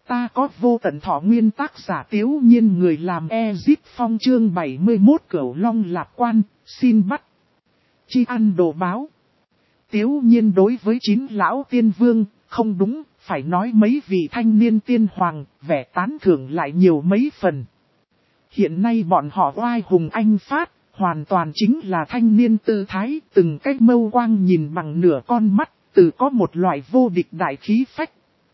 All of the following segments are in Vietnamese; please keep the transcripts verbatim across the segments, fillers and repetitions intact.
Ta có vô tận thọ nguyên tác giả Tiếu Nhiên người làm Ezip Phong chương bảy mươi mốt Cửu Long Lạc Quan, xin bắt. Chi ăn đồ báo. Tiếu Nhiên đối với chín lão tiên vương, không đúng, phải nói mấy vị thanh niên tiên hoàng, vẻ tán thưởng lại nhiều mấy phần. Hiện nay bọn họ oai hùng anh phát, hoàn toàn chính là thanh niên tư thái, từng cái mâu quang nhìn bằng nửa con mắt, từ có một loại vô địch đại khí phách.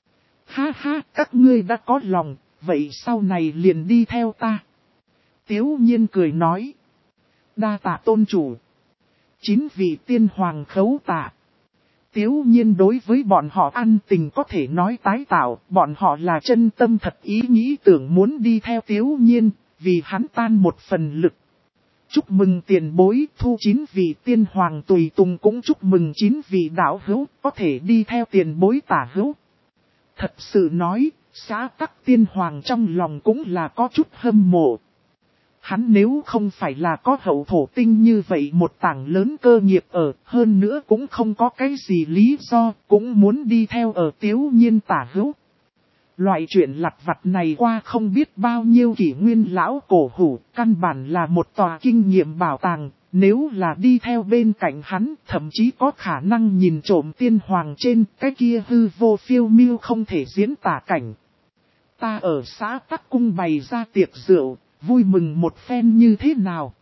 Ha ha, các ngươi đã có lòng, vậy sau này liền đi theo ta. Tiếu Nhiên cười nói. Đa tạ tôn chủ. Chín vị tiên hoàng khấu tạ. Tiếu Nhiên đối với bọn họ ăn tình có thể nói tái tạo, bọn họ là chân tâm thật ý nghĩ tưởng muốn đi theo Tiếu Nhiên, vì hắn tan một phần lực. Chúc mừng tiền bối, thu chín vị tiên hoàng tùy tùng cũng chúc mừng chín vị đạo hữu, có thể đi theo tiền bối tả hữu. Thật sự nói, xã tắc tiên hoàng trong lòng cũng là có chút hâm mộ. Hắn nếu không phải là có hậu thổ tinh như vậy một tảng lớn cơ nghiệp ở, hơn nữa cũng không có cái gì lý do, cũng muốn đi theo ở Tiếu Nhiên tả hữu. Loại chuyện lặt vặt này qua không biết bao nhiêu kỷ nguyên lão cổ hủ, căn bản là một tòa kinh nghiệm bảo tàng, nếu là đi theo bên cạnh hắn, thậm chí có khả năng nhìn trộm tiên hoàng trên cái kia hư vô phiêu miêu không thể diễn tả cảnh. Ta ở xã Tắc Cung bày ra tiệc rượu, vui mừng một phen như thế nào?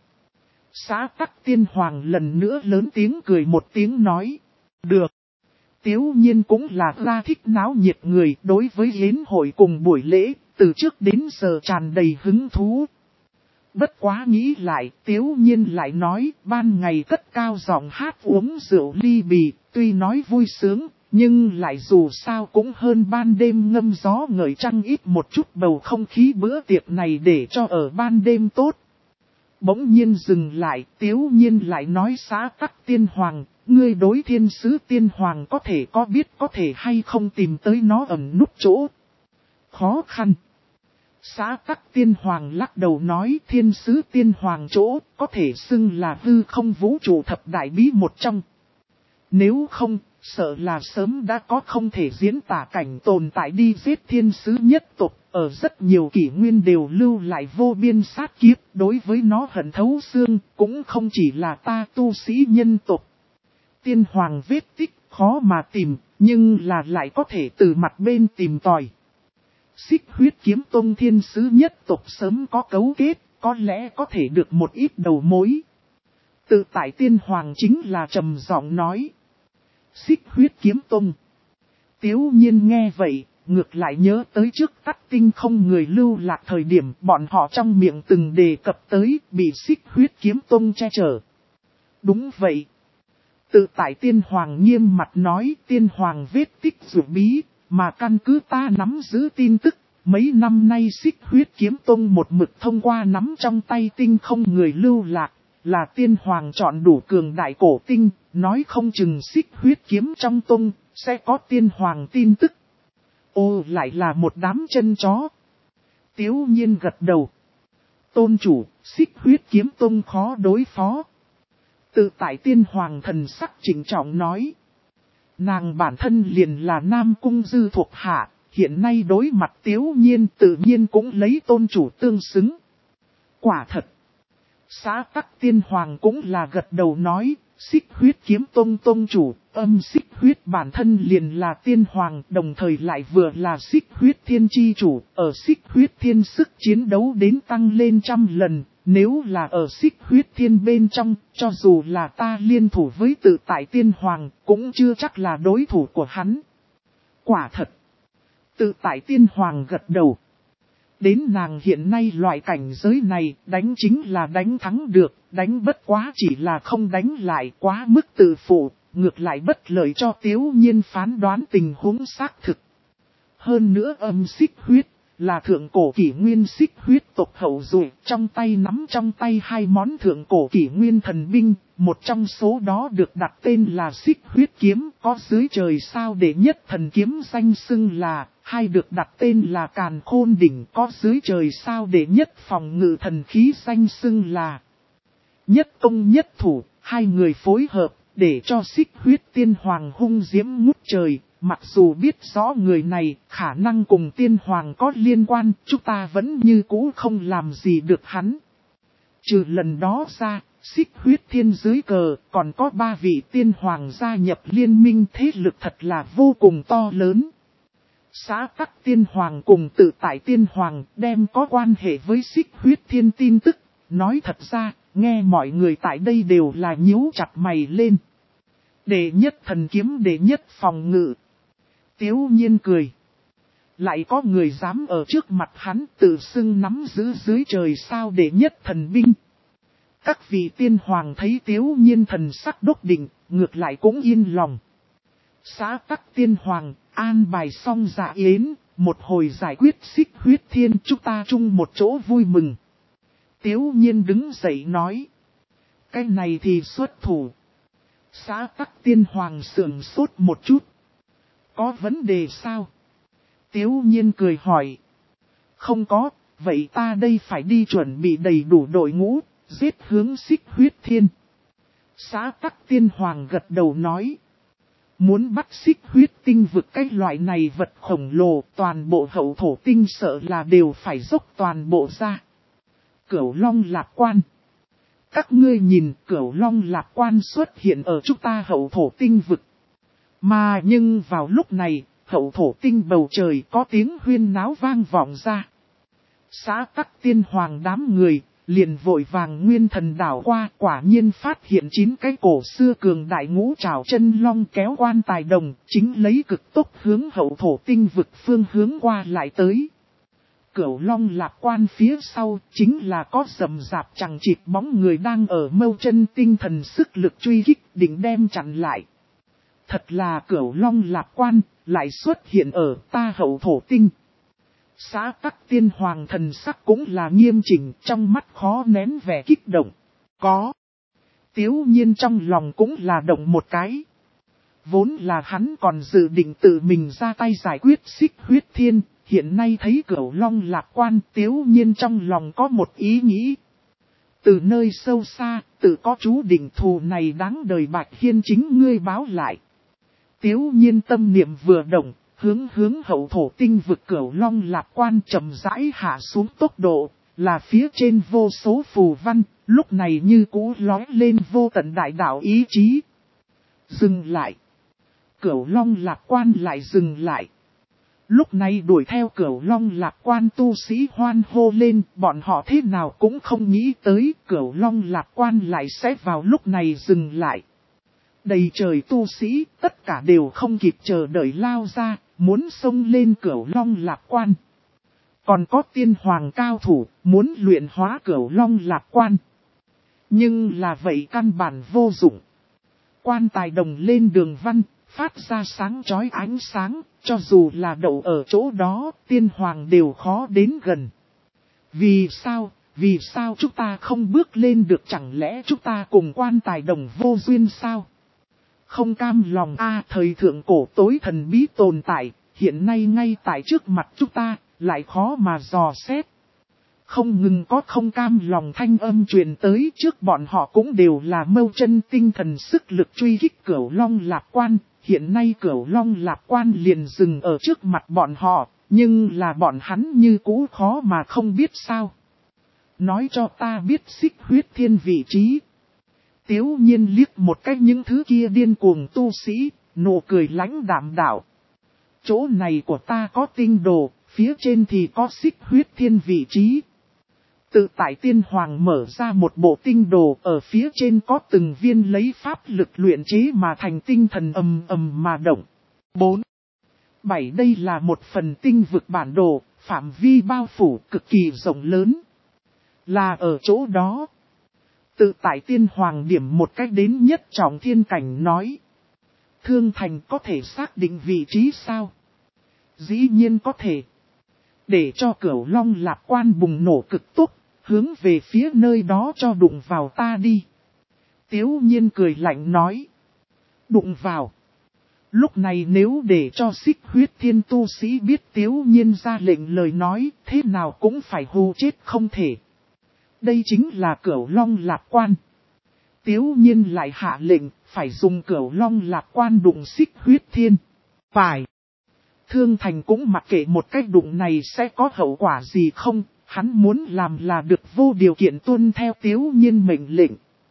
Xã Tắc tiên hoàng lần nữa lớn tiếng cười một tiếng nói, được. Tiếu Nhiên cũng là ra thích náo nhiệt người đối với yến hội cùng buổi lễ, từ trước đến giờ tràn đầy hứng thú. Bất quá nghĩ lại, Tiếu Nhiên lại nói, ban ngày cất cao giọng hát uống rượu ly bì, tuy nói vui sướng, nhưng lại dù sao cũng hơn ban đêm ngâm gió ngợi trăng ít một chút bầu không khí bữa tiệc này để cho ở ban đêm tốt. Bỗng nhiên dừng lại, Tiếu Nhiên lại nói xã Tắc tiên hoàng, ngươi đối thiên sứ tiên hoàng có thể có biết có thể hay không tìm tới nó ẩn núp chỗ. Khó khăn. Xã Tắc tiên hoàng lắc đầu nói thiên sứ tiên hoàng chỗ có thể xưng là hư không vũ trụ thập đại bí một trong. Nếu không, sợ là sớm đã có không thể diễn tả cảnh tồn tại đi giết thiên sứ nhất tộc. Ở rất nhiều kỷ nguyên đều lưu lại vô biên sát kiếp, đối với nó hận thấu xương, cũng không chỉ là ta tu sĩ nhân tộc. Tiên hoàng vết tích khó mà tìm, nhưng là lại có thể từ mặt bên tìm tòi. Xích huyết kiếm tông thiên sứ nhất tộc sớm có cấu kết, có lẽ có thể được một ít đầu mối. Tự tại tiên hoàng chính là trầm giọng nói. Xích huyết kiếm tông. Tiếu Nhiên nghe vậy. Ngược lại nhớ tới trước Tắc Tinh không người lưu lạc thời điểm bọn họ trong miệng từng đề cập tới bị xích huyết kiếm tông che chở. Đúng vậy. Tự tại tiên hoàng nghiêm mặt nói tiên hoàng vết tích dù bí, mà căn cứ ta nắm giữ tin tức, mấy năm nay xích huyết kiếm tông một mực thông qua nắm trong tay tinh không người lưu lạc, là tiên hoàng chọn đủ cường đại cổ tinh, nói không chừng xích huyết kiếm trong tông, sẽ có tiên hoàng tin tức. Ô lại là một đám chân chó. Tiếu Nhiên gật đầu. Tôn chủ, xích huyết kiếm tông khó đối phó. Tự tại tiên hoàng thần sắc chỉnh trọng nói. Nàng bản thân liền là Nam Cung Dư thuộc hạ, hiện nay đối mặt Tiếu Nhiên tự nhiên cũng lấy tôn chủ tương xứng. Quả thật. Xã Tắc tiên hoàng cũng là gật đầu nói. Xích huyết kiếm tông tông chủ, âm xích huyết bản thân liền là tiên hoàng, đồng thời lại vừa là xích huyết thiên chi chủ, ở xích huyết thiên sức chiến đấu đến tăng lên trăm lần, nếu là ở xích huyết thiên bên trong, cho dù là ta liên thủ với tự tại tiên hoàng, cũng chưa chắc là đối thủ của hắn. Quả thật, tự tại tiên hoàng gật đầu. Đến nàng hiện nay loại cảnh giới này, đánh chính là đánh thắng được, đánh bất quá chỉ là không đánh lại quá mức tự phụ, ngược lại bất lợi cho Tiếu Nhiên phán đoán tình huống xác thực. Hơn nữa âm xích huyết, là thượng cổ kỷ nguyên xích huyết tộc hậu duệ, trong tay nắm trong tay hai món thượng cổ kỷ nguyên thần binh, một trong số đó được đặt tên là xích huyết kiếm, có dưới trời sao đệ nhất thần kiếm danh xưng là, hai được đặt tên là càn khôn đỉnh, có dưới trời sao đệ nhất phòng ngự thần khí danh xưng là nhất công nhất thủ, hai người phối hợp, để cho xích huyết tiên hoàng hung diễm ngút trời, mặc dù biết rõ người này khả năng cùng tiên hoàng có liên quan, chúng ta vẫn như cũ không làm gì được hắn. Trừ lần đó ra, Xích Huyết Thiên dưới cờ còn có ba vị tiên hoàng gia nhập liên minh, thế lực thật là vô cùng to lớn. Xã Tắc Tiên Hoàng cùng Tự Tại Tiên Hoàng đem có quan hệ với Xích Huyết Thiên tin tức, nói thật ra, nghe mọi người tại đây đều là nhíu chặt mày lên. Đệ nhất thần kiếm đệ nhất phòng ngự. Tiếu Nhiên cười. Lại có người dám ở trước mặt hắn tự xưng nắm giữ dưới trời sao đệ nhất thần binh. Các vị tiên hoàng thấy Tiếu Nhiên thần sắc đốc định, ngược lại cũng yên lòng. Xã Tắc Tiên Hoàng, an bài xong dạ yến, một hồi giải quyết Xích Huyết Thiên, chúng ta chung một chỗ vui mừng. Tiếu Nhiên đứng dậy nói. Cái này thì xuất thủ. Xã Tắc Tiên Hoàng sườn sốt một chút. Có vấn đề sao? Tiếu Nhiên cười hỏi. Không có, vậy ta đây phải đi chuẩn bị đầy đủ đội ngũ, giết hướng Xích Huyết Thiên. Xã Tắc Tiên Hoàng gật đầu nói. Muốn bắt Xích Huyết Tinh vực cái loại này vật khổng lồ, toàn bộ hậu thổ tinh sợ là đều phải dốc toàn bộ ra. Cửu Long Lạc Quan. Các ngươi nhìn, Cửu Long Lạc Quan xuất hiện ở chúng ta hậu thổ tinh vực. Mà nhưng vào lúc này, hậu thổ tinh bầu trời có tiếng huyên náo vang vọng ra. Xã Tắc Tiên Hoàng đám người liền vội vàng nguyên thần đảo qua, quả nhiên phát hiện chín cái cổ xưa cường đại ngũ trảo chân long kéo quan tài đồng, chính lấy cực tốc hướng hậu thổ tinh vực phương hướng qua lại tới. Cửu Long Lạc Quan phía sau chính là có rầm rạp chẳng chịt bóng người đang ở mâu chân tinh thần sức lực truy kích, định đem chặn lại. Thật là Cửu Long Lạc Quan lại xuất hiện ở ta hậu thổ tinh. Xã Tắc Tiên Hoàng thần sắc cũng là nghiêm chỉnh, trong mắt khó nén vẻ kích động. Có. Tiếu Nhiên trong lòng cũng là động một cái. Vốn là hắn còn dự định tự mình ra tay giải quyết Xích Huyết Thiên, hiện nay thấy Cửu Long Lạc Quan, Tiếu Nhiên trong lòng có một ý nghĩ. Từ nơi sâu xa, tự có chú định thù này đáng đời Bạch Hiên chính ngươi báo lại. Tiếu Nhiên tâm niệm vừa động. Hướng hướng hậu thổ tinh vực Cửu Long Lạc Quan chậm rãi hạ xuống tốc độ, là phía trên vô số phù văn, lúc này như cũ lói lên vô tận đại đạo ý chí. Dừng lại. Cửu Long Lạc Quan lại dừng lại. Lúc này đuổi theo Cửu Long Lạc Quan tu sĩ hoan hô lên, bọn họ thế nào cũng không nghĩ tới Cửu Long Lạc Quan lại sẽ vào lúc này dừng lại. Đầy trời tu sĩ, tất cả đều không kịp chờ đợi lao ra, muốn xông lên Cửu Long Lạc Quan. Còn có tiên hoàng cao thủ, muốn luyện hóa Cửu Long Lạc Quan. Nhưng là vậy căn bản vô dụng. Quan tài đồng lên đường văn, phát ra sáng chói ánh sáng, cho dù là đậu ở chỗ đó, tiên hoàng đều khó đến gần. Vì sao, vì sao chúng ta không bước lên được, chẳng lẽ chúng ta cùng quan tài đồng vô duyên sao? Không cam lòng a, thời thượng cổ tối thần bí tồn tại, hiện nay ngay tại trước mặt chúng ta, lại khó mà dò xét. Không ngừng có không cam lòng thanh âm truyền tới, trước bọn họ cũng đều là mâu chân tinh thần sức lực truy kích Cửu Long Lạc Quan, hiện nay Cửu Long Lạc Quan liền dừng ở trước mặt bọn họ, nhưng là bọn hắn như cũ khó mà không biết sao. Nói cho ta biết Xích Huyết Thiên vị trí. Tiếu Nhiên liếc một cách những thứ kia điên cuồng tu sĩ, nụ cười lãnh đạm đạo. Chỗ này của ta có tinh đồ, phía trên thì có Xích Huyết Thiên vị trí. Tự tại Tiên Hoàng mở ra một bộ tinh đồ, ở phía trên có từng viên lấy pháp lực luyện chế mà thành tinh thần ầm ầm mà động. bốn. bảy. Đây là một phần tinh vực bản đồ, phạm vi bao phủ cực kỳ rộng lớn. Là ở chỗ đó. Tự tại Tiên Hoàng điểm một cách đến nhất trọng thiên cảnh nói. Thương Thành có thể xác định vị trí sao? Dĩ nhiên có thể. Để cho Cửu Long Lạc Quan bùng nổ cực tốc, hướng về phía nơi đó cho đụng vào ta đi. Tiếu Nhiên cười lạnh nói. Đụng vào. Lúc này nếu để cho Xích Huyết Thiên tu sĩ biết Tiếu Nhiên ra lệnh lời nói, thế nào cũng phải hù chết không thể. Đây chính là Cửu Long Lạc Quan. Tiếu Nhiên lại hạ lệnh, phải dùng Cửu Long Lạc Quan đụng Xích Huyết Thiên. Phải. Thương Thành cũng mặc kệ một cách đụng này sẽ có hậu quả gì không, hắn muốn làm là được vô điều kiện tuân theo Tiếu Nhiên mệnh lệnh.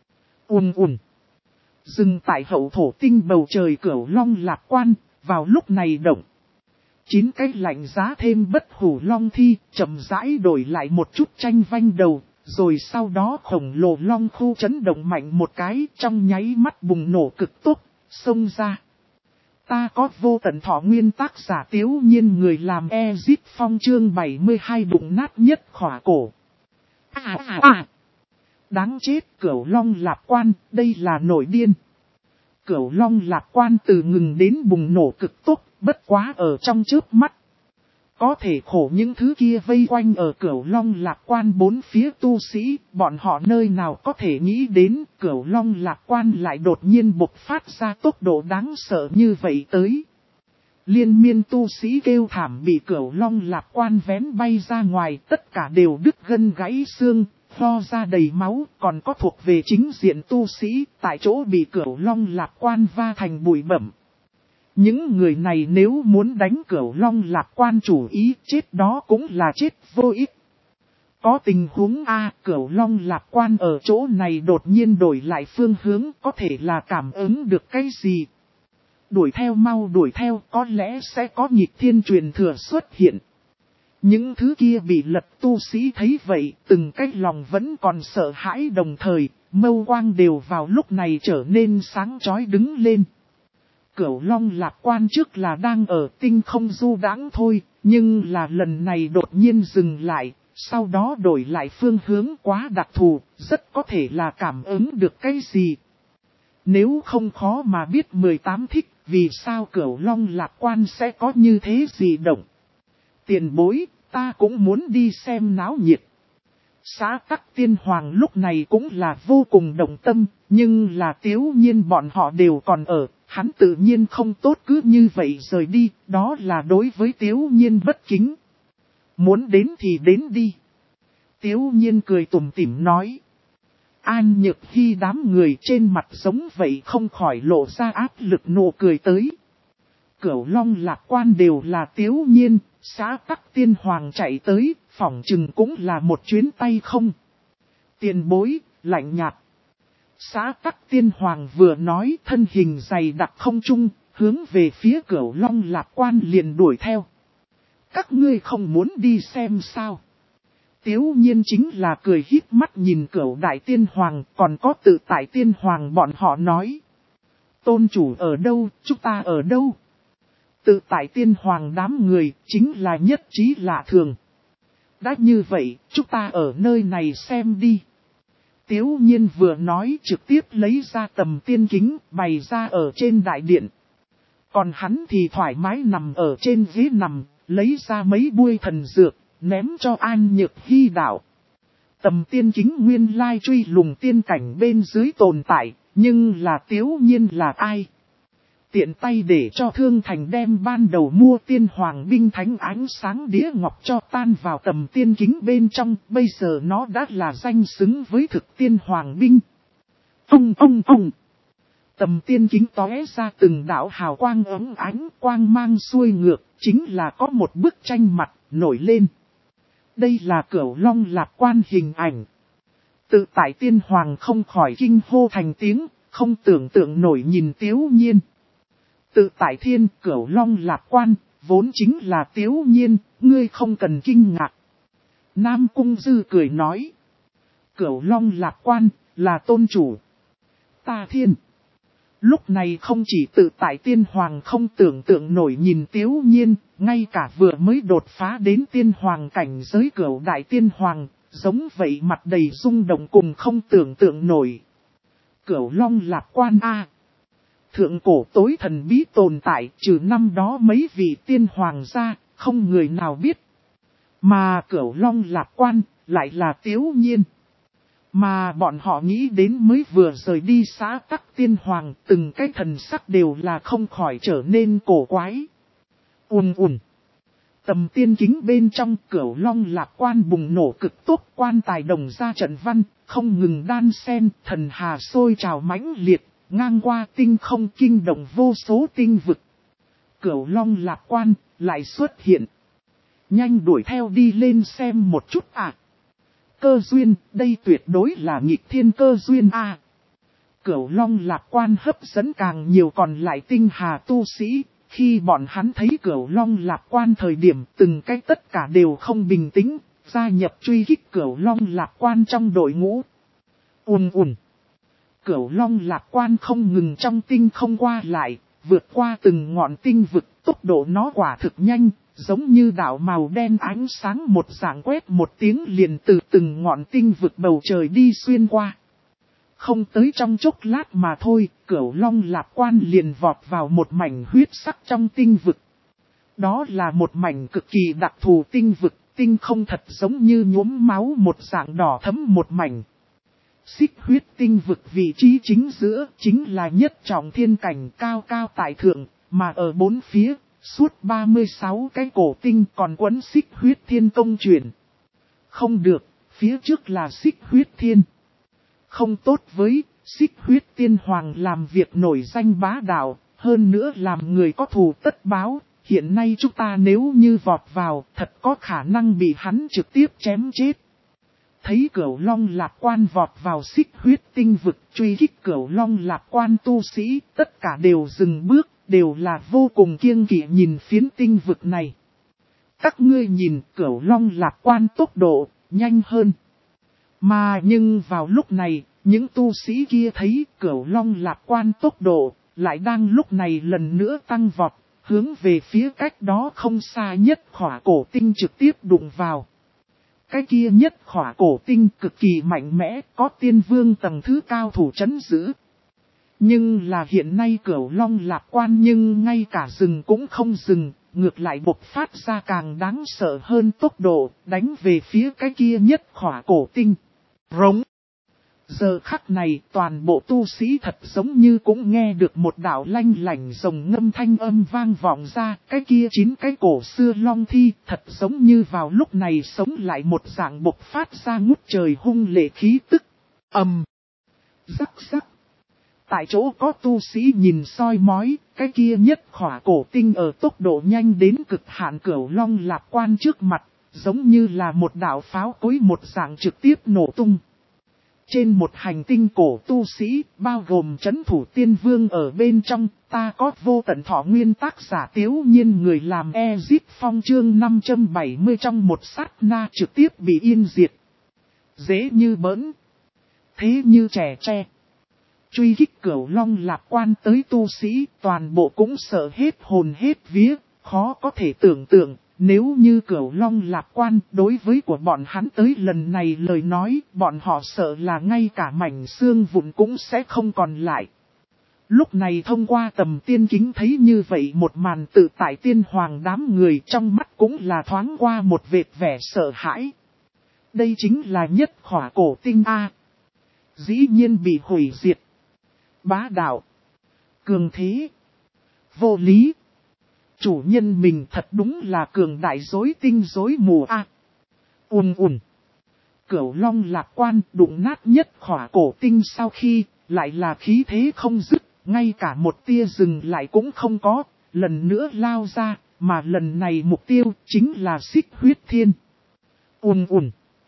Ùn ùn. Dừng tại hậu thổ tinh bầu trời Cửu Long Lạc Quan, vào lúc này động. Chín cái lạnh giá thêm bất hủ long thi, chậm rãi đổi lại một chút tranh vanh đầu, rồi sau đó khổng lồ long khu chấn động mạnh một cái trong nháy mắt bùng nổ cực tốc, xông ra. Ta có vô tận thọ nguyên tác giả Tiếu Nhiên người làm Ezip Phong chương bảy mươi hai bụng nát nhất khỏa cổ. À à à! Đáng chết Cửu Long Lạc Quan, đây là nổi điên. Cửu Long Lạc Quan từ ngừng đến bùng nổ cực tốc, bất quá ở trong chớp mắt. Có thể khổ những thứ kia vây quanh ở Cửu Long Lạc Quan bốn phía tu sĩ, bọn họ nơi nào có thể nghĩ đến Cửu Long Lạc Quan lại đột nhiên bộc phát ra tốc độ đáng sợ như vậy tới. Liên miên tu sĩ kêu thảm bị Cửu Long Lạc Quan vén bay ra ngoài, tất cả đều đứt gân gãy xương, ho ra đầy máu, còn có thuộc về chính diện tu sĩ, tại chỗ bị Cửu Long Lạc Quan va thành bụi bẩm. Những người này nếu muốn đánh Cửu Long Lạc Quan chủ ý, chết đó cũng là chết vô ích. Có tình huống A, Cửu Long Lạc Quan ở chỗ này đột nhiên đổi lại phương hướng, có thể là cảm ứng được cái gì. Đuổi theo mau đuổi theo, có lẽ sẽ có nghịch thiên truyền thừa xuất hiện. Những thứ kia bị lật tu sĩ thấy vậy, từng cái lòng vẫn còn sợ hãi đồng thời, mâu quang đều vào lúc này trở nên sáng chói đứng lên. Cửu Long Lạc Quan trước là đang ở tinh không du đãng thôi, nhưng là lần này đột nhiên dừng lại, sau đó đổi lại phương hướng quá đặc thù, rất có thể là cảm ứng được cái gì. Nếu không khó mà biết mười tám thích, vì sao Cửu Long Lạc Quan sẽ có như thế gì động. Tiền bối, ta cũng muốn đi xem náo nhiệt. Xã Tắc Tiên Hoàng lúc này cũng là vô cùng động tâm, nhưng là Tiếu Nhiên bọn họ đều còn ở, hắn tự nhiên không tốt cứ như vậy rời đi, đó là đối với Tiếu Nhiên bất kính. Muốn đến thì đến đi. Tiếu Nhiên cười tủm tỉm nói. An Nhược Hy đám người trên mặt giống vậy không khỏi lộ ra áp lực nụ cười tới. Cửu Long Lạc Quan đều là Tiếu Nhiên, Xã Tắc Tiên Hoàng chạy tới, phỏng chừng cũng là một chuyến tay không. Tiền bối, lạnh nhạt. Xã Tắc Tiên Hoàng vừa nói thân hình dày đặc không trung, hướng về phía Cửu Long Lạc Quan liền đuổi theo. Các ngươi không muốn đi xem sao? Tiếu Nhiên chính là cười híp mắt nhìn Cửu Đại Tiên Hoàng, còn có Tự Tại Tiên Hoàng bọn họ nói. Tôn chủ ở đâu, chúng ta ở đâu? Tự Tại Tiên Hoàng đám người chính là nhất trí lạ thường. Đã như vậy, chúng ta ở nơi này xem đi. Tiếu Nhiên vừa nói trực tiếp lấy ra tầm tiên kính bày ra ở trên đại điện. Còn hắn thì thoải mái nằm ở trên ghế nằm, lấy ra mấy buôi thần dược, ném cho An Nhược Hy đạo. Tầm tiên kính nguyên lai truy lùng tiên cảnh bên dưới tồn tại, nhưng là Tiếu Nhiên là ai? Tiện tay để cho Thương Thành đem ban đầu mua tiên hoàng binh thánh ánh sáng đĩa ngọc cho tan vào tầm tiên kính bên trong, bây giờ nó đã là danh xứng với thực tiên hoàng binh. Ông ông ông! Tầm tiên kính tóe ra từng đạo hào quang ấm ánh, quang mang xuôi ngược, chính là có một bức tranh mặt nổi lên. Đây là Cửu Long Lạc Quan hình ảnh. Tự Tại Tiên Hoàng không khỏi kinh hô thành tiếng, không tưởng tượng nổi nhìn Tiếu Nhiên. Tự Tại Thiên Cửu Long Lạc Quan, vốn chính là Tiếu Nhiên, ngươi không cần kinh ngạc. Nam Cung Dư cười nói. Cửu Long Lạc Quan, là tôn chủ. Ta thiên. Lúc này không chỉ Tự Tại Tiên Hoàng không tưởng tượng nổi nhìn Tiếu Nhiên, ngay cả vừa mới đột phá đến Tiên Hoàng cảnh giới Cửu Đại Tiên Hoàng, giống vậy mặt đầy rung động cùng không tưởng tượng nổi. Cửu Long Lạc Quan A. Thượng cổ tối thần bí tồn tại trừ năm đó mấy vị tiên hoàng gia, không người nào biết. Mà Cửu Long Lạc Quan, lại là Tiếu Nhiên. Mà bọn họ nghĩ đến mới vừa rời đi Xã Tắc Tiên Hoàng, từng cái thần sắc đều là không khỏi trở nên cổ quái. Ùn ùn. Tầm tiên kính bên trong Cửu Long Lạc Quan bùng nổ cực tốt, quan tài đồng ra trận văn, không ngừng đan sen, thần hà sôi trào mãnh liệt, ngang qua tinh không kinh động vô số tinh vực. Cửu Long Lạc Quan lại xuất hiện. Nhanh đuổi theo đi lên xem một chút à. Cơ duyên, đây tuyệt đối là nghịch thiên cơ duyên à. Cửu Long Lạc Quan hấp dẫn càng nhiều còn lại tinh hà tu sĩ. Khi bọn hắn thấy Cửu Long Lạc Quan thời điểm từng cái tất cả đều không bình tĩnh, gia nhập truy kích Cửu Long Lạc Quan trong đội ngũ. Ùn ùn. Cửu Long Lạc Quan không ngừng trong tinh không qua lại, vượt qua từng ngọn tinh vực, tốc độ nó quả thực nhanh, giống như đạo màu đen ánh sáng một dạng quét một tiếng liền từ từng ngọn tinh vực bầu trời đi xuyên qua. Không tới trong chốc lát mà thôi, Cửu Long Lạc Quan liền vọt vào một mảnh huyết sắc trong tinh vực. Đó là một mảnh cực kỳ đặc thù tinh vực, tinh không thật giống như nhuốm máu một dạng đỏ thẫm một mảnh. Xích huyết tinh vực vị trí chính giữa chính là nhất trọng thiên cảnh cao cao tại thượng, mà ở bốn phía, suốt ba mươi sáu cái cổ tinh còn quấn xích huyết thiên công chuyển. Không được, phía trước là xích huyết thiên. Không tốt với, xích huyết tiên hoàng làm việc nổi danh bá đạo, hơn nữa làm người có thù tất báo. Hiện nay chúng ta nếu như vọt vào, thật có khả năng bị hắn trực tiếp chém chết. Thấy Cửu Long Lạc Quan vọt vào xích huyết tinh vực truy kích Cửu Long Lạc Quan tu sĩ, tất cả đều dừng bước, đều là vô cùng kiêng kỵ nhìn phiến tinh vực này. Các ngươi nhìn Cửu Long Lạc Quan tốc độ, nhanh hơn. Mà nhưng vào lúc này, những tu sĩ kia thấy Cửu Long Lạc Quan tốc độ, lại đang lúc này lần nữa tăng vọt, hướng về phía cách đó không xa nhất khỏa cổ tinh trực tiếp đụng vào. Cái kia nhất khỏa cổ tinh cực kỳ mạnh mẽ, có tiên vương tầng thứ cao thủ trấn giữ. Nhưng là hiện nay Cửu Long Lạc Quan nhưng ngay cả rừng cũng không dừng, ngược lại bộc phát ra càng đáng sợ hơn tốc độ, đánh về phía cái kia nhất khỏa cổ tinh. Rống. Giờ khắc này toàn bộ tu sĩ thật giống như cũng nghe được một đạo lanh lảnh rồng ngâm thanh âm vang vọng ra. Cái kia chín cái cổ xưa long thi thật giống như vào lúc này sống lại một dạng bộc phát ra ngút trời hung lệ khí tức. Ầm. Rắc rắc. Tại chỗ có tu sĩ nhìn soi mói, cái kia nhất khỏa cổ tinh ở tốc độ nhanh đến cực hạn Cửu Long Lạc Quan trước mặt, giống như là một đạo pháo cối một dạng trực tiếp nổ tung. Trên một hành tinh cổ tu sĩ, bao gồm chấn thủ tiên vương ở bên trong, ta có vô tận thọ nguyên tác giả Tiếu Nhiên người làm Ezip Phong chương năm trăm bảy mươi trong một sát na trực tiếp bị yên diệt. Dễ như bỡn, thế như trẻ tre. Truy kích Cửu Long Lạc Quan tới tu sĩ, toàn bộ cũng sợ hết hồn hết vía, khó có thể tưởng tượng. Nếu như Cửu Long Lạc Quan đối với của bọn hắn tới lần này lời nói, bọn họ sợ là ngay cả mảnh xương vụn cũng sẽ không còn lại. Lúc này thông qua tầm tiên kính thấy như vậy một màn tự tại tiên hoàng đám người trong mắt cũng là thoáng qua một vệt vẻ sợ hãi. Đây chính là nhất khỏa cổ tinh A. Dĩ nhiên bị hủy diệt. Bá đạo. Cường thế. Vô lý. Chủ nhân mình thật đúng là cường đại dối tinh dối mù a. Ùn ùn. Cửu Long Lạc Quan đụng nát nhất khỏa cổ tinh sau khi, lại là khí thế không dứt, ngay cả một tia dừng lại cũng không có, lần nữa lao ra, mà lần này mục tiêu chính là xích huyết thiên. Ùn ùn.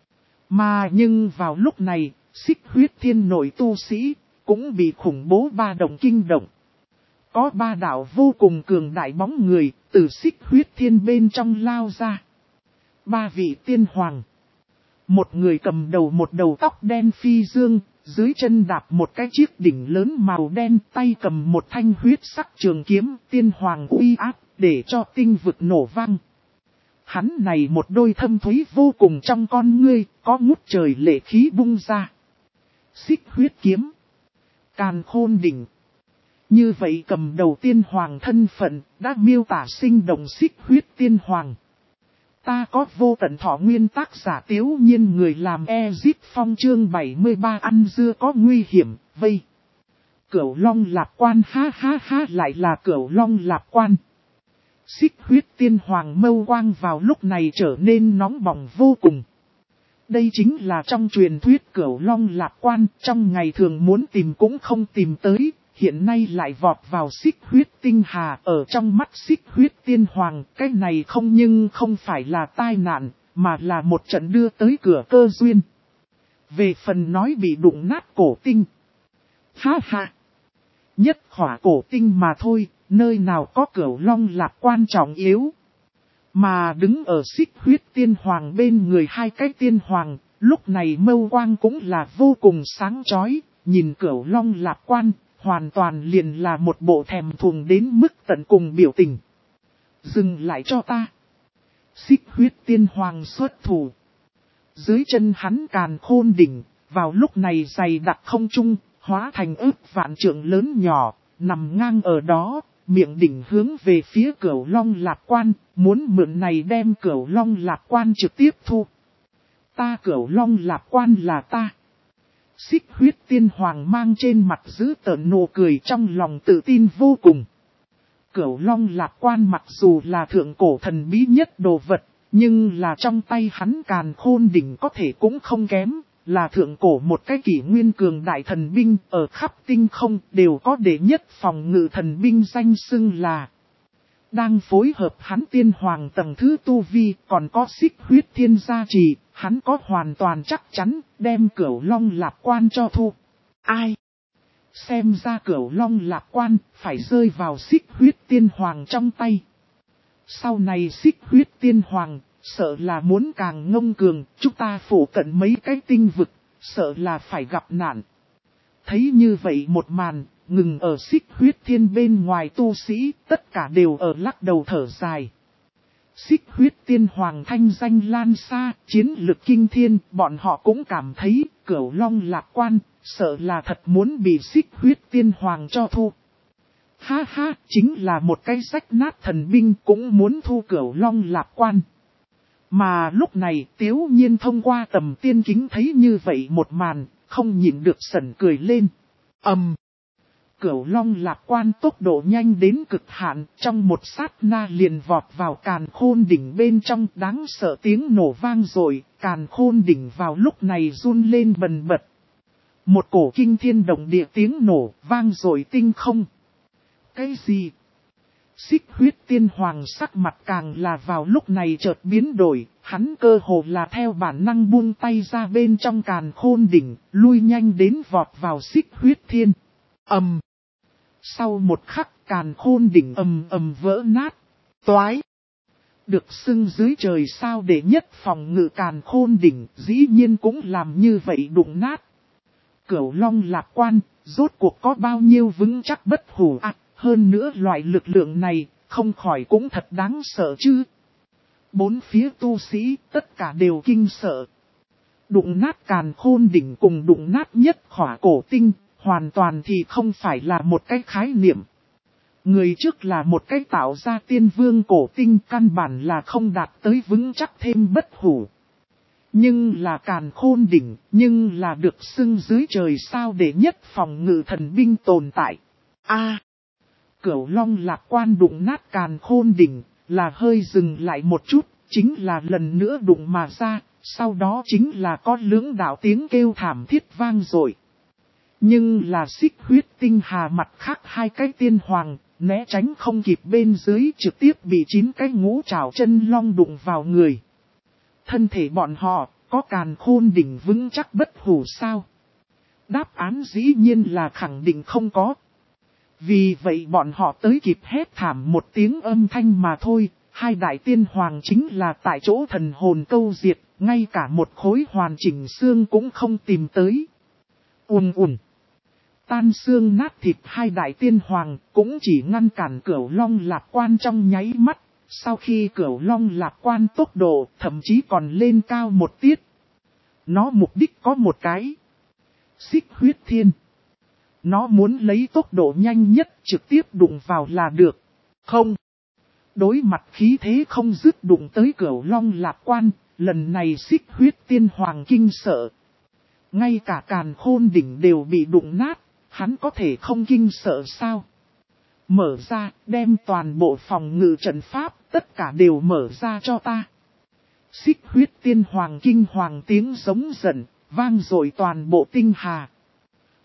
Mà nhưng vào lúc này, xích huyết thiên nội tu sĩ, cũng bị khủng bố ba động kinh động. Có ba đạo vô cùng cường đại bóng người, từ xích huyết thiên bên trong lao ra. Ba vị tiên hoàng. Một người cầm đầu một đầu tóc đen phi dương, dưới chân đạp một cái chiếc đỉnh lớn màu đen, tay cầm một thanh huyết sắc trường kiếm, tiên hoàng uy áp, để cho tinh vực nổ vang. Hắn này một đôi thâm thúy vô cùng trong con ngươi, có ngút trời lệ khí bung ra. Xích huyết kiếm. Càn khôn đỉnh. Như vậy cầm đầu tiên hoàng thân phận, đã miêu tả sinh động xích huyết tiên hoàng. Ta có vô tận thọ nguyên tác giả Tiếu Nhiên người làm Ezip Phong chương bảy mươi ba ăn dưa có nguy hiểm, vây. Cửu Long Lạc Quan ha ha ha lại là Cửu Long Lạc Quan. Xích huyết tiên hoàng mâu quang vào lúc này trở nên nóng bỏng vô cùng. Đây chính là trong truyền thuyết Cửu Long Lạc Quan, trong ngày thường muốn tìm cũng không tìm tới, hiện nay lại vọt vào xích huyết tinh hà. Ở trong mắt xích huyết tiên hoàng, cái này không nhưng không phải là tai nạn, mà là một trận đưa tới cửa cơ duyên. Về phần nói bị đụng nát cổ tinh. Ha ha! Nhất khỏa cổ tinh mà thôi, nơi nào có Cửu Long Lạc Quan trọng yếu. Mà đứng ở xích huyết tiên hoàng bên người hai cái tiên hoàng, lúc này mâu quang cũng là vô cùng sáng chói, nhìn Cửu Long Lạc Quan, hoàn toàn liền là một bộ thèm thuồng đến mức tận cùng biểu tình. Dừng lại cho ta. Xích huyết tiên hoàng xuất thủ. Dưới chân hắn càn khôn đỉnh, vào lúc này dày đặc không trung, hóa thành ức vạn trượng lớn nhỏ, nằm ngang ở đó, miệng đỉnh hướng về phía Cửu Long Lạc Quan, muốn mượn này đem Cửu Long Lạc Quan trực tiếp thu. Ta Cửu Long Lạc Quan là ta. Xích huyết tiên hoàng mang trên mặt giữ tợn nụ cười, trong lòng tự tin vô cùng. Cửu Long Lạc Quan mặc dù là thượng cổ thần bí nhất đồ vật, nhưng là trong tay hắn càn khôn đỉnh có thể cũng không kém, là thượng cổ một cái kỷ nguyên cường đại thần binh, ở khắp tinh không đều có đệ nhất phòng ngự thần binh danh xưng là. Đang phối hợp hắn tiên hoàng tầng thứ tu vi, còn có xích huyết thiên gia trì, hắn có hoàn toàn chắc chắn đem Cửu Long Lạc Quan cho thu. Ai? Xem ra Cửu Long Lạc Quan phải rơi vào xích huyết tiên hoàng trong tay. Sau này xích huyết tiên hoàng, sợ là muốn càng ngông cường, chúng ta phủ cận mấy cái tinh vực, sợ là phải gặp nạn. Thấy như vậy một màn, ngừng ở xích huyết thiên bên ngoài tu sĩ, tất cả đều ở lắc đầu thở dài. Xích huyết tiên hoàng thanh danh lan xa, chiến lực kinh thiên, bọn họ cũng cảm thấy Cửu Long Lạc Quan, sợ là thật muốn bị xích huyết tiên hoàng cho thu. Ha ha, chính là một cái rách nát thần binh cũng muốn thu Cửu Long Lạc Quan. Mà lúc này Tiếu Nhiên thông qua tầm tiên kính thấy như vậy một màn, không nhịn được sẩn cười lên. Ầm! Um, Cửu Long Lạc Quan tốc độ nhanh đến cực hạn, trong một sát na liền vọt vào càn khôn đỉnh bên trong, đáng sợ tiếng nổ vang rồi, càn khôn đỉnh vào lúc này run lên bần bật. Một cổ kinh thiên động địa tiếng nổ vang rồi tinh không. Cái gì? Xích huyết tiên hoàng sắc mặt càng là vào lúc này chợt biến đổi, hắn cơ hồ là theo bản năng buông tay ra bên trong càn khôn đỉnh, lui nhanh đến vọt vào xích huyết thiên. Ầm. Um. Sau một khắc càn khôn đỉnh ầm ầm vỡ nát. Toái. Được xưng dưới trời sao để nhất phòng ngự càn khôn đỉnh, dĩ nhiên cũng làm như vậy đụng nát. Cửu Long Lạc Quan, rốt cuộc có bao nhiêu vững chắc bất hủ ạ. À, hơn nữa loại lực lượng này, không khỏi cũng thật đáng sợ chứ. Bốn phía tu sĩ, tất cả đều kinh sợ. Đụng nát càn khôn đỉnh cùng đụng nát nhất khỏa cổ tinh, hoàn toàn thì không phải là một cái khái niệm. Người trước là một cái tạo ra tiên vương cổ tinh, căn bản là không đạt tới vững chắc thêm bất hủ. Nhưng là càn khôn đỉnh, nhưng là được xưng dưới trời sao để nhất phòng ngự thần binh tồn tại. A. Cửu Long Lạc Quan đụng nát càn khôn đỉnh, là hơi dừng lại một chút, chính là lần nữa đụng mà ra, sau đó chính là có lưỡng đạo tiếng kêu thảm thiết vang rồi. Nhưng là xích huyết tinh hà mặt khác hai cái tiên hoàng, né tránh không kịp bên dưới trực tiếp bị chín cái ngũ trảo chân long đụng vào người. Thân thể bọn họ, có càn khôn đỉnh vững chắc bất hủ sao? Đáp án dĩ nhiên là khẳng định không có. Vì vậy bọn họ tới kịp hét thảm một tiếng âm thanh mà thôi, hai đại tiên hoàng chính là tại chỗ thần hồn câu diệt, ngay cả một khối hoàn chỉnh xương cũng không tìm tới. Ùn ùn. Tan xương nát thịt hai đại tiên hoàng cũng chỉ ngăn cản Cửu Long Lạc Quan trong nháy mắt, sau khi Cửu Long Lạc Quan tốc độ thậm chí còn lên cao một tiết. Nó mục đích có một cái. Xích huyết thiên. Nó muốn lấy tốc độ nhanh nhất trực tiếp đụng vào là được. Không. Đối mặt khí thế không dứt đụng tới Cửu Long Lạc Quan, lần này xích huyết tiên hoàng kinh sợ. Ngay cả càn khôn đỉnh đều bị đụng nát, hắn có thể không kinh sợ sao? Mở ra, đem toàn bộ phòng ngự trận pháp, tất cả đều mở ra cho ta. Xích huyết tiên hoàng kinh hoàng tiếng giống giận, vang dội toàn bộ tinh hà.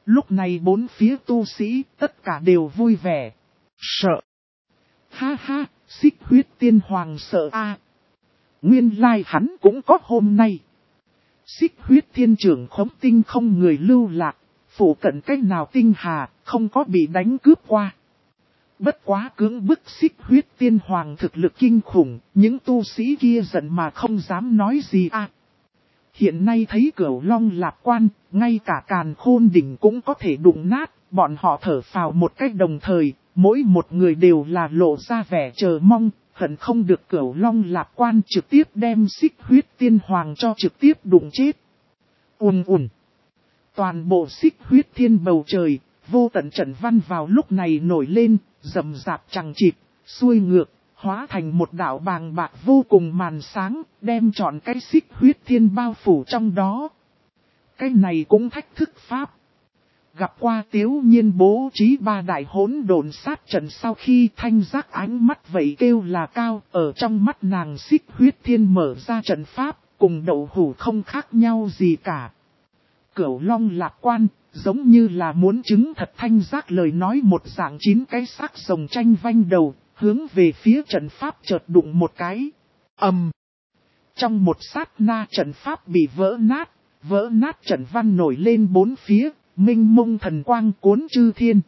Lúc này bốn phía tu sĩ tất cả đều vui vẻ. Sợ. Ha ha, Xích Huyết Tiên Hoàng sợ a. Nguyên lai hắn cũng có hôm nay. Xích Huyết Thiên trưởng khống tinh không người lưu lạc, phủ cận cách nào tinh hà, không có bị đánh cướp qua. Bất quá cưỡng bức Xích Huyết Tiên Hoàng thực lực kinh khủng, những tu sĩ kia giận mà không dám nói gì a. Hiện nay thấy Cửu Long Lạp Quan, ngay cả Càn Khôn Đỉnh cũng có thể đụng nát, bọn họ thở phào một cách đồng thời, mỗi một người đều là lộ ra vẻ chờ mong, hận không được Cửu Long Lạp Quan trực tiếp đem Xích Huyết Tiên Hoàng cho trực tiếp đụng chết. Ùn ùn. Toàn bộ Xích Huyết Thiên bầu trời, vô tận trận văn vào lúc này nổi lên, rầm rạp chằng chịt, xuôi ngược, hóa thành một đạo bàng bạc vô cùng màn sáng, đem trọn cái Xích Huyết Thiên bao phủ trong đó. Cái này cũng thách thức pháp. Gặp qua Tiếu Nhiên bố trí ba đại hỗn độn sát trận sau khi thanh giác ánh mắt vậy kêu là cao, ở trong mắt nàng Xích Huyết Thiên mở ra trận pháp, cùng đậu hủ không khác nhau gì cả. Cửu Long Lạp Quan, giống như là muốn chứng thật thanh giác lời nói một dạng chín cái xác rồng tranh vanh đầu, hướng về phía trận pháp chợt đụng một cái. Ầm. Trong một sát na trận pháp bị vỡ nát, vỡ nát trận văn nổi lên bốn phía, minh mông thần quang cuốn chư thiên.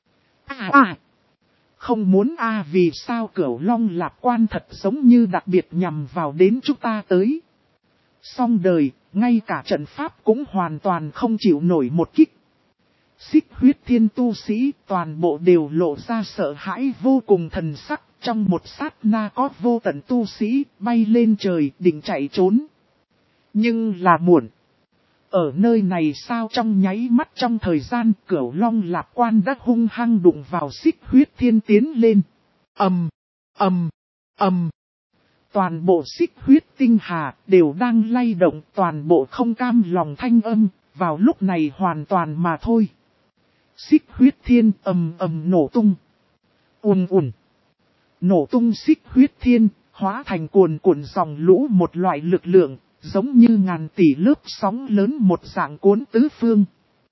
À à. Không muốn a à, vì sao Cửu Long Lạp Quan thật giống như đặc biệt nhằm vào đến chúng ta tới. Xong đời, ngay cả trận pháp cũng hoàn toàn không chịu nổi một kích. Xích Huyết Thiên tu sĩ toàn bộ đều lộ ra sợ hãi vô cùng thần sắc, trong một sát na có vô tận tu sĩ bay lên trời định chạy trốn. Nhưng là muộn. Ở nơi này sao trong nháy mắt trong thời gian Cửu Long Lạp Quan đã hung hăng đụng vào Xích Huyết Thiên tiến lên. Ầm, ầm, ầm. Toàn bộ Xích Huyết Tinh Hà đều đang lay động, toàn bộ không cam lòng thanh âm, vào lúc này hoàn toàn mà thôi. Xích Huyết Thiên ầm ầm nổ tung. Ùn ùn. Nổ tung Xích Huyết Thiên, hóa thành cuồn cuộn dòng lũ một loại lực lượng, giống như ngàn tỷ lớp sóng lớn một dạng cuốn tứ phương.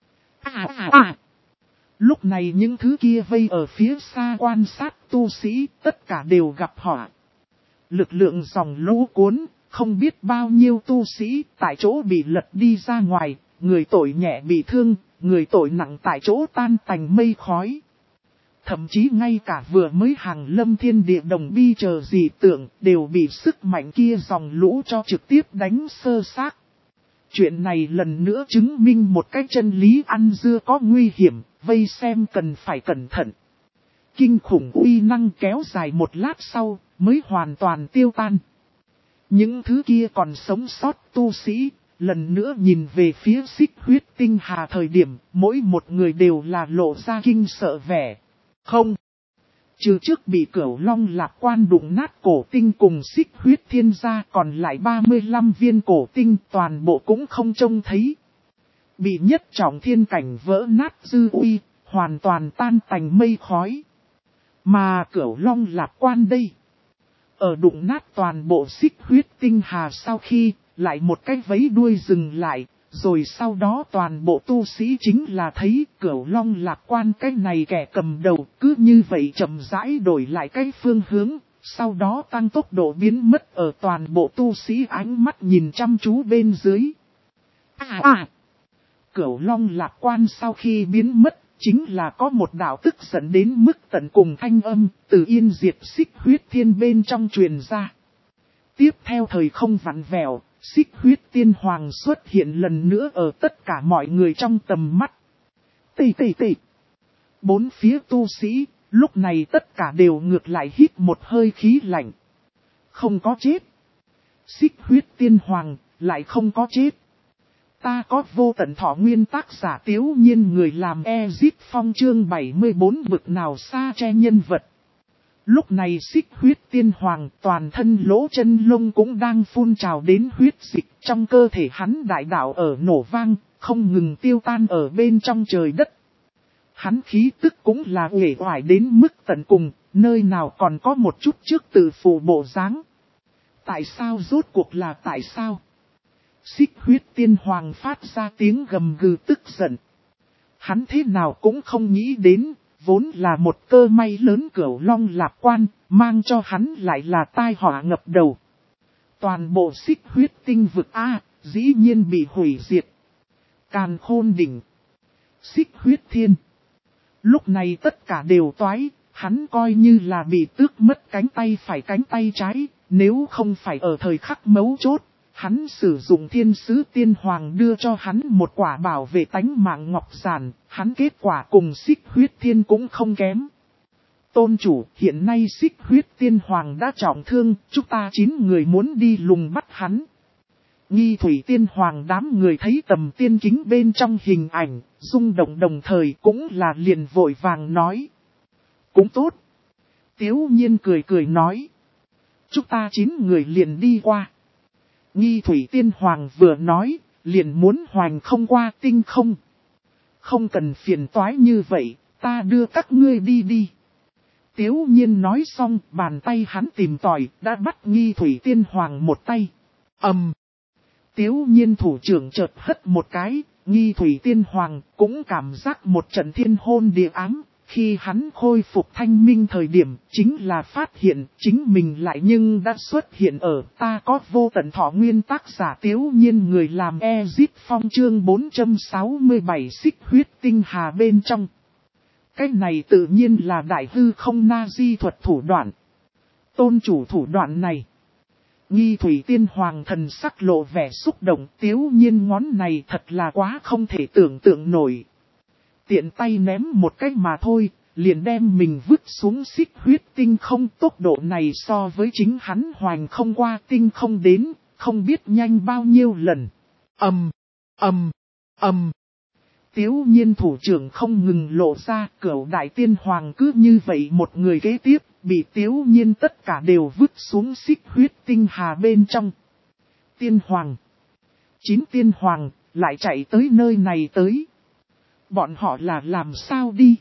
À à à. Lúc này những thứ kia vây ở phía xa quan sát tu sĩ, tất cả đều gặp họa. Lực lượng dòng lũ cuốn, không biết bao nhiêu tu sĩ tại chỗ bị lật đi ra ngoài, người tội nhẹ bị thương, người tội nặng tại chỗ tan tành mây khói. Thậm chí ngay cả vừa mới hàng lâm thiên địa đồng bi chờ dị tưởng đều bị sức mạnh kia dòng lũ cho trực tiếp đánh sơ xác. Chuyện này lần nữa chứng minh một cái chân lý ăn dưa có nguy hiểm, vây xem cần phải cẩn thận. Kinh khủng uy năng kéo dài một lát sau, mới hoàn toàn tiêu tan. Những thứ kia còn sống sót tu sĩ, lần nữa nhìn về phía Xích Huyết Tinh Hà thời điểm, mỗi một người đều là lộ ra kinh sợ vẻ. Không. Trừ trước bị Cửu Long Lạp Quan đụng nát cổ tinh cùng Xích Huyết Thiên ra còn lại ba mươi lăm viên cổ tinh toàn bộ cũng không trông thấy. Bị nhất trọng thiên cảnh vỡ nát dư uy, hoàn toàn tan tành mây khói. Mà Cửu Long Lạp Quan đây. Ở đụng nát toàn bộ Xích Huyết Tinh Hà sau khi, lại một cái vấy đuôi dừng lại, rồi sau đó toàn bộ tu sĩ chính là thấy Cửu Long Lạp Quan cái này kẻ cầm đầu cứ như vậy chậm rãi đổi lại cái phương hướng, sau đó tăng tốc độ biến mất ở toàn bộ tu sĩ ánh mắt nhìn chăm chú bên dưới. À à! Cửu Long Lạp Quan sau khi biến mất, chính là có một đạo tức giận đến mức tận cùng thanh âm, từ yên diệt Xích Huyết Thiên bên trong truyền ra. Tiếp theo thời không vặn vẹo, Xích Huyết Tiên Hoàng xuất hiện lần nữa ở tất cả mọi người trong tầm mắt. Tì tì tì. Bốn phía tu sĩ, lúc này tất cả đều ngược lại hít một hơi khí lạnh. Không có chết. Xích Huyết Tiên Hoàng, lại không có chết. Ta có vô tận thọ nguyên tác giả Tiếu Nhiên người làm Ezip Phong chương bảy mươi bốn bực nào xa che nhân vật. Lúc này Xích Huyết Tiên Hoàng toàn thân lỗ chân lông cũng đang phun trào đến huyết dịch trong cơ thể hắn đại đạo ở nổ vang, không ngừng tiêu tan ở bên trong trời đất. Hắn khí tức cũng là uể oải đến mức tận cùng, nơi nào còn có một chút trước từ phù bộ dáng. Tại sao rốt cuộc là tại sao? Xích Huyết Tiên Hoàng phát ra tiếng gầm gừ tức giận. Hắn thế nào cũng không nghĩ đến, vốn là một cơ may lớn Cửu Long Lạp Quan, mang cho hắn lại là tai họa ngập đầu. Toàn bộ Xích Huyết tinh vực A, dĩ nhiên bị hủy diệt. Càn Khôn đỉnh, Xích Huyết thiên. Lúc này tất cả đều toái, hắn coi như là bị tước mất cánh tay phải cánh tay trái, nếu không phải ở thời khắc mấu chốt. Hắn sử dụng thiên sứ tiên hoàng đưa cho hắn một quả bảo vệ tánh mạng ngọc giản, hắn kết quả cùng Xích Huyết thiên cũng không kém. Tôn chủ, hiện nay Xích Huyết tiên hoàng đã trọng thương, chúng ta chín người muốn đi lùng bắt hắn. Nghi thủy tiên hoàng đám người thấy tầm tiên kính bên trong hình ảnh, rung động đồng thời cũng là liền vội vàng nói. Cũng tốt. Tiếu nhiên cười cười nói. Chúng ta chín người liền đi qua. Nghi thủy tiên hoàng vừa nói, liền muốn hoành không qua tinh không. Không cần phiền toái như vậy, ta đưa các ngươi đi đi. Tiếu nhiên nói xong, bàn tay hắn tìm tòi, đã bắt nghi thủy tiên hoàng một tay. ầm. Um. Tiếu nhiên thủ trưởng chợt hất một cái, nghi thủy tiên hoàng cũng cảm giác một trận thiên hôn địa ám. Khi hắn khôi phục thanh minh thời điểm, chính là phát hiện chính mình lại nhưng đã xuất hiện ở ta có vô tận thọ nguyên tác giả Tiếu nhiên người làm Ezip Phong chương bốn trăm sáu mươi bảy Xích Huyết tinh hà bên trong. Cái này tự nhiên là đại hư không na di thuật thủ đoạn. Tôn chủ thủ đoạn này. Nghi thủy tiên hoàng thần sắc lộ vẻ xúc động, Tiếu nhiên ngón này thật là quá không thể tưởng tượng nổi. Tiện tay ném một cách mà thôi, liền đem mình vứt xuống Xích Huyết tinh không, tốc độ này so với chính hắn hoành không qua tinh không đến, không biết nhanh bao nhiêu lần. ầm, ầm, ầm. Tiếu nhiên thủ trưởng không ngừng lộ ra, Cửu đại tiên hoàng cứ như vậy một người kế tiếp, bị tiếu nhiên tất cả đều vứt xuống Xích Huyết tinh hà bên trong. Tiên hoàng, chín tiên hoàng, lại chạy tới nơi này tới. Bọn họ là làm sao đi?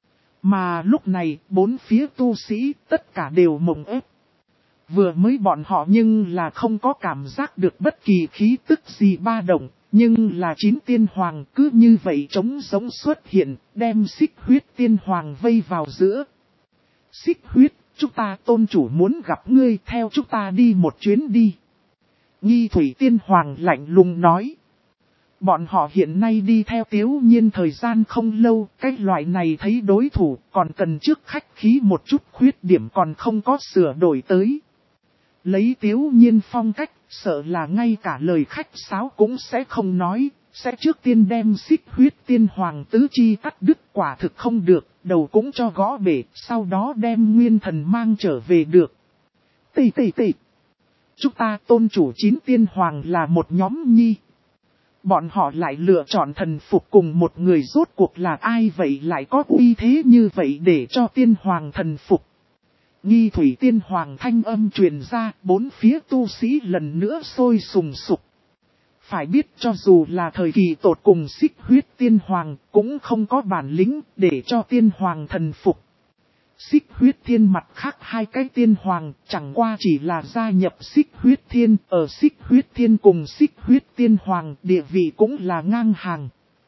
Mà lúc này, bốn phía tu sĩ, tất cả đều mộng ép. Vừa mới bọn họ nhưng là không có cảm giác được bất kỳ khí tức gì ba động, nhưng là chín tiên hoàng cứ như vậy trống giống xuất hiện, đem Xích Huyết tiên hoàng vây vào giữa. Xích Huyết, chúng ta tôn chủ muốn gặp ngươi, theo chúng ta đi một chuyến đi. Nghi thủy tiên hoàng lạnh lùng nói. Bọn họ hiện nay đi theo Tiếu nhiên thời gian không lâu, cái loại này thấy đối thủ còn cần trước khách khí một chút, khuyết điểm còn không có sửa đổi tới. Lấy Tiếu nhiên phong cách, sợ là ngay cả lời khách sáo cũng sẽ không nói, sẽ trước tiên đem Xích Huyết tiên hoàng tứ chi cắt đứt, quả thực không được, đầu cũng cho gõ bể, sau đó đem nguyên thần mang trở về được. Tì tì tì. Chúng ta tôn chủ chín tiên hoàng là một nhóm nhi. Bọn họ lại lựa chọn thần phục cùng một người, rốt cuộc là ai vậy, lại có uy thế như vậy để cho tiên hoàng thần phục. Nghi thủy tiên hoàng thanh âm truyền ra, bốn phía tu sĩ lần nữa sôi sùng sục. Phải biết cho dù là thời kỳ tột cùng Xích Huyết tiên hoàng, cũng không có bản lĩnh để cho tiên hoàng thần phục. Xích Huyết thiên mặt khác hai cái tiên hoàng, chẳng qua chỉ là gia nhập Xích Huyết thiên, ở Xích Huyết thiên cùng Xích Huyết tiên hoàng, địa vị cũng là ngang hàng.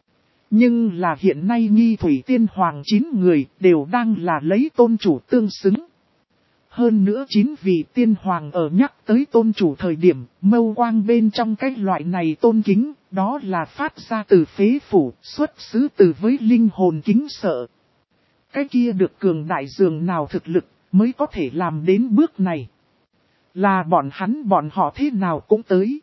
Nhưng là hiện nay nghi thủy tiên hoàng chín người, đều đang là lấy tôn chủ tương xứng. Hơn nữa chín vị tiên hoàng ở nhắc tới tôn chủ thời điểm, mâu quang bên trong cái loại này tôn kính, đó là phát ra từ phế phủ, xuất xứ từ với linh hồn kính sợ. Cái kia được cường đại dường nào thực lực, mới có thể làm đến bước này. Là bọn hắn bọn họ thế nào cũng tới.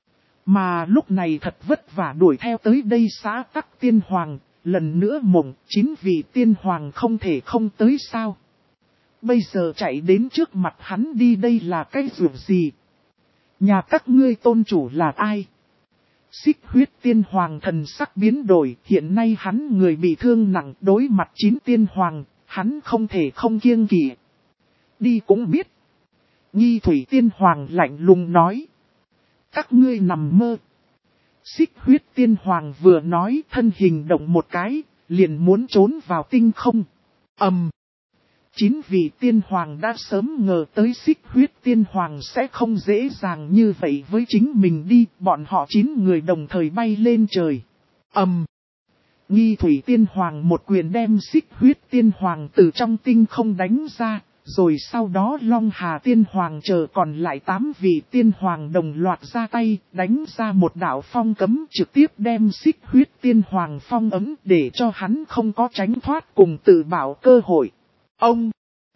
Mà lúc này thật vất vả đuổi theo tới đây xã tắc tiên hoàng, lần nữa mộng, chín vị tiên hoàng không thể không tới sao. Bây giờ chạy đến trước mặt hắn đi, đây là cái rượu gì? Nhà các ngươi tôn chủ là ai? Xích Huyết tiên hoàng thần sắc biến đổi, hiện nay hắn người bị thương nặng, đối mặt chín tiên hoàng, hắn không thể không kiêng kỵ. Đi cũng biết. Nghi thủy tiên hoàng lạnh lùng nói. Các ngươi nằm mơ. Xích Huyết tiên hoàng vừa nói, thân hình động một cái, liền muốn trốn vào tinh không. ầm. Um. Chín vị tiên hoàng đã sớm ngờ tới Xích Huyết tiên hoàng sẽ không dễ dàng như vậy với chính mình đi, bọn họ chín người đồng thời bay lên trời. ầm. Um. Nghi thủy tiên hoàng một quyền đem xích huyết tiên hoàng từ trong tinh không đánh ra, rồi sau đó Long Hà tiên hoàng chờ còn lại tám vị tiên hoàng đồng loạt ra tay, đánh ra một đạo phong cấm trực tiếp đem xích huyết tiên hoàng phong ấm để cho hắn không có tránh thoát cùng tự bảo cơ hội. Ông!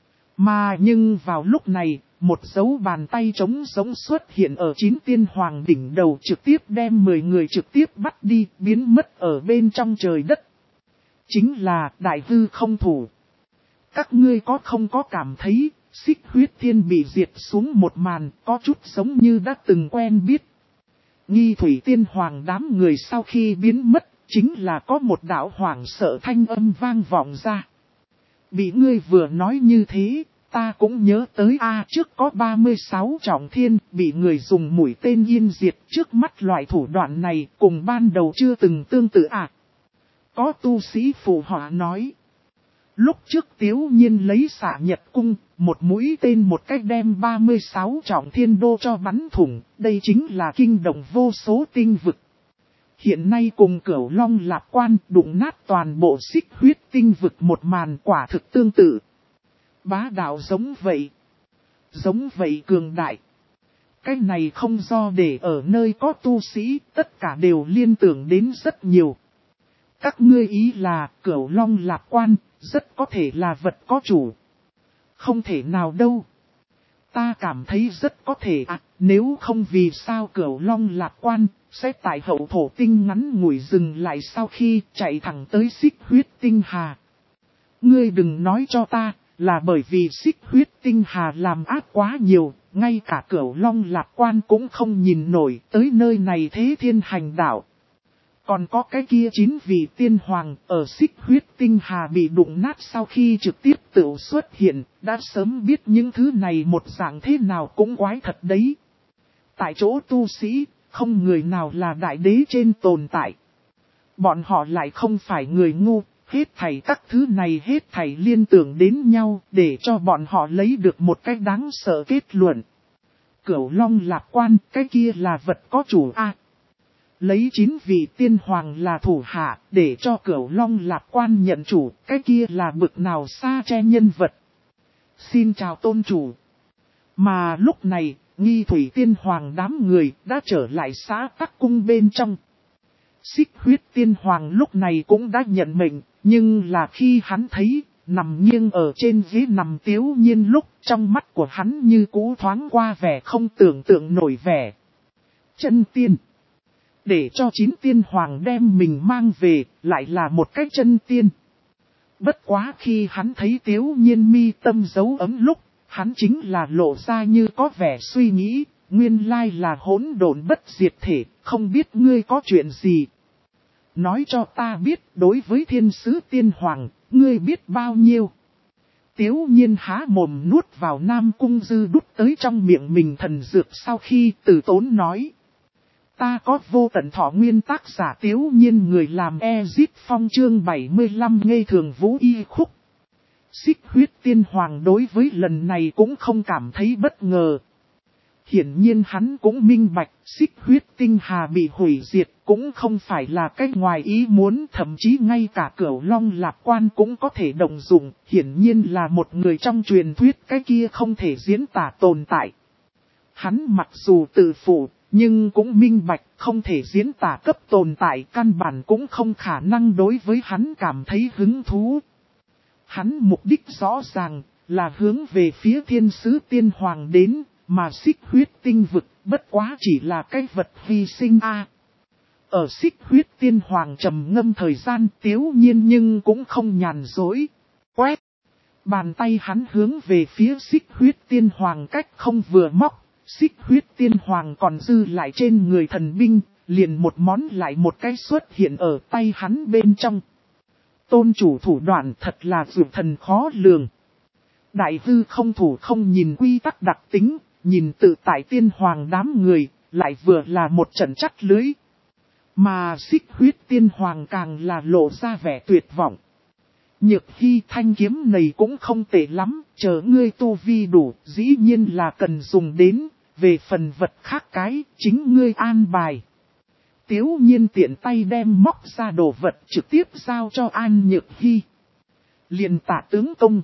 Mà nhưng vào lúc này, một dấu bàn tay trống giống xuất hiện ở chín tiên hoàng đỉnh đầu trực tiếp đem mười người trực tiếp bắt đi, biến mất ở bên trong trời đất. Chính là đại hư không thủ. Các ngươi có không có cảm thấy, xích huyết thiên bị diệt xuống một màn, có chút giống như đã từng quen biết. Nghi thủy tiên hoàng đám người sau khi biến mất, chính là có một đạo hoảng sợ thanh âm vang vọng ra. Bị ngươi vừa nói như thế, ta cũng nhớ tới a trước có ba mươi sáu trọng thiên bị người dùng mũi tên yên diệt, trước mắt loại thủ đoạn này cùng ban đầu chưa từng tương tự à. Có tu sĩ phụ họa nói. Lúc trước Tiếu Nhiên lấy xạ nhật cung, một mũi tên một cách đem ba mươi sáu trọng thiên đô cho bắn thủng, đây chính là kinh động vô số tinh vực. Hiện nay cùng Cửu Long Lạp Quan đụng nát toàn bộ xích huyết tinh vực một màn quả thực tương tự. Bá đạo giống vậy. Giống vậy cường đại. Cái này không do để ở nơi có tu sĩ, tất cả đều liên tưởng đến rất nhiều. Các ngươi ý là Cửu Long Lạp Quan, rất có thể là vật có chủ. Không thể nào đâu. Ta cảm thấy rất có thể à, nếu không vì sao Cửu Long Lạp Quan sẽ tại hậu thổ tinh ngắn ngủi dừng lại sau khi chạy thẳng tới xích huyết tinh hà. Ngươi đừng nói cho ta, là bởi vì xích huyết tinh hà làm ác quá nhiều, ngay cả Cửu Long Lạp Quan cũng không nhìn nổi tới nơi này thế thiên hành đạo. Còn có cái kia chín vị tiên hoàng ở xích huyết tinh hà bị đụng nát sau khi trực tiếp tự xuất hiện, đã sớm biết những thứ này một dạng thế nào cũng quái thật đấy. Tại chỗ tu sĩ, không người nào là đại đế trên tồn tại. Bọn họ lại không phải người ngu, hết thảy các thứ này hết thảy liên tưởng đến nhau để cho bọn họ lấy được một cách đáng sợ kết luận. Cửu Long Lạp Quan, cái kia là vật có chủ a. Lấy chín vị tiên hoàng là thủ hạ, để cho Cửu Long Lạp Quan nhận chủ, cái kia là bực nào xa che nhân vật. Xin chào tôn chủ. Mà lúc này, Nghi thủy tiên hoàng đám người đã trở lại xã Tắc Cung bên trong. Xích huyết tiên hoàng lúc này cũng đã nhận mệnh, nhưng là khi hắn thấy, nằm nghiêng ở trên ghế nằm Tiếu Nhiên lúc trong mắt của hắn như cũ thoáng qua vẻ không tưởng tượng nổi vẻ. Chân tiên. Để cho chín tiên hoàng đem mình mang về, lại là một cái chân tiên. Bất quá khi hắn thấy Tiếu Nhiên mi tâm dấu ấm lúc, hắn chính là lộ ra như có vẻ suy nghĩ, nguyên lai là hỗn độn bất diệt thể, không biết ngươi có chuyện gì. Nói cho ta biết đối với thiên sứ tiên hoàng, ngươi biết bao nhiêu. Tiếu Nhiên há mồm nuốt vào Nam Cung Dư đút tới trong miệng mình thần dược sau khi từ tốn nói. Ta có vô tận thọ nguyên tác giả Tiếu Nhiên người làm Ezip Phong chương bảy mươi lăm ngây thường vũ y khúc. Xích huyết tiên hoàng đối với lần này cũng không cảm thấy bất ngờ. Hiển nhiên hắn cũng minh bạch, xích huyết tinh hà bị hủy diệt cũng không phải là cách ngoài ý muốn, thậm chí ngay cả Cửu Long Lạp Quan cũng có thể động dụng, hiển nhiên là một người trong truyền thuyết cái kia không thể diễn tả tồn tại. Hắn mặc dù tự phụ, nhưng cũng minh bạch không thể diễn tả cấp tồn tại, căn bản cũng không khả năng đối với hắn cảm thấy hứng thú. Hắn mục đích rõ ràng là hướng về phía thiên sứ tiên hoàng đến, mà xích huyết tinh vực bất quá chỉ là cái vật hy sinh a. Ở xích huyết tiên hoàng trầm ngâm thời gian Tiếu Nhiên nhưng cũng không nhàn dối. Quét! Bàn tay hắn hướng về phía xích huyết tiên hoàng cách không vừa móc, xích huyết tiên hoàng còn dư lại trên người thần binh, liền một món lại một cái xuất hiện ở tay hắn bên trong. Tôn chủ thủ đoạn thật là dược thần khó lường. Đại hư không thủ không nhìn quy tắc đặc tính, nhìn tự tại tiên hoàng đám người, lại vừa là một trận chắc lưới. Mà xích huyết tiên hoàng càng là lộ ra vẻ tuyệt vọng. Nhược hy thanh kiếm này cũng không tệ lắm, chờ ngươi tu vi đủ, dĩ nhiên là cần dùng đến, về phần vật khác cái, chính ngươi an bài. Tiếu Nhiên tiện tay đem móc ra đồ vật trực tiếp giao cho An Nhược Hy. Liền tạ tướng công.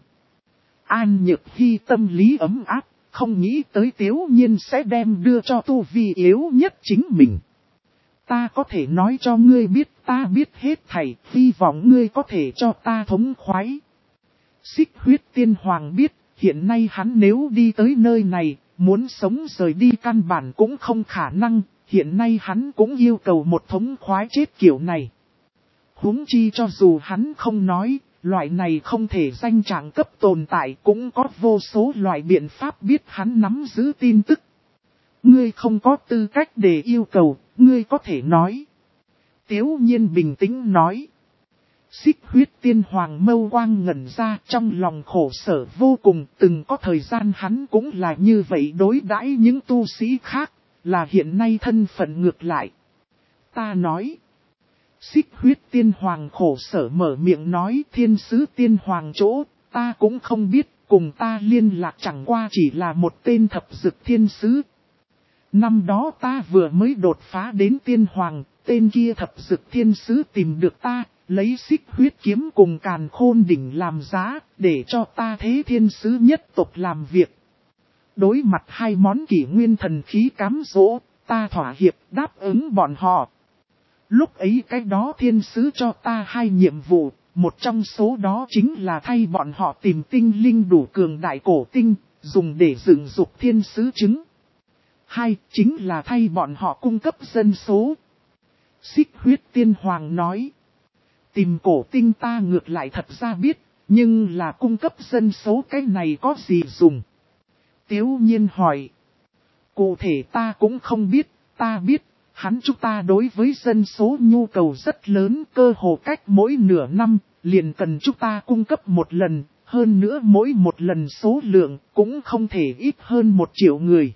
An Nhược Hy tâm lý ấm áp, không nghĩ tới Tiếu Nhiên sẽ đem đưa cho tu vi yếu nhất chính mình. Ta có thể nói cho ngươi biết, ta biết hết thảy, hy vọng ngươi có thể cho ta thống khoái. Xích huyết tiên hoàng biết, hiện nay hắn nếu đi tới nơi này, muốn sống rời đi căn bản cũng không khả năng, hiện nay hắn cũng yêu cầu một thống khoái chết kiểu này. Huống chi cho dù hắn không nói, loại này không thể danh trạng cấp tồn tại cũng có vô số loại biện pháp biết hắn nắm giữ tin tức. Ngươi không có tư cách để yêu cầu, ngươi có thể nói. Tiếu Nhiên bình tĩnh nói. Xích huyết tiên hoàng mâu quang ngẩn ra, trong lòng khổ sở vô cùng, từng có thời gian hắn cũng là như vậy đối đãi những tu sĩ khác, là hiện nay thân phận ngược lại. Ta nói. Xích huyết tiên hoàng khổ sở mở miệng nói, thiên sứ tiên hoàng chỗ, ta cũng không biết, cùng ta liên lạc chẳng qua chỉ là một tên thập dực thiên sứ. Năm đó ta vừa mới đột phá đến tiên hoàng, tên kia thập dực thiên sứ tìm được ta, lấy xích huyết kiếm cùng càn khôn đỉnh làm giá, để cho ta thế thiên sứ nhất tộc làm việc. Đối mặt hai món kỷ nguyên thần khí cám dỗ, ta thỏa hiệp đáp ứng bọn họ. Lúc ấy cái đó thiên sứ cho ta hai nhiệm vụ, một trong số đó chính là thay bọn họ tìm tinh linh đủ cường đại cổ tinh, dùng để dựng dục thiên sứ trứng. Hai, chính là thay bọn họ cung cấp dân số. Xích huyết tiên hoàng nói. Tìm cổ tinh ta ngược lại thật ra biết, nhưng là cung cấp dân số cái này có gì dùng? Tiếu Nhiên hỏi. Cụ thể ta cũng không biết, ta biết, hắn chúng ta đối với dân số nhu cầu rất lớn, cơ hồ cách mỗi nửa năm, liền cần chúng ta cung cấp một lần, hơn nữa mỗi một lần số lượng cũng không thể ít hơn một triệu người.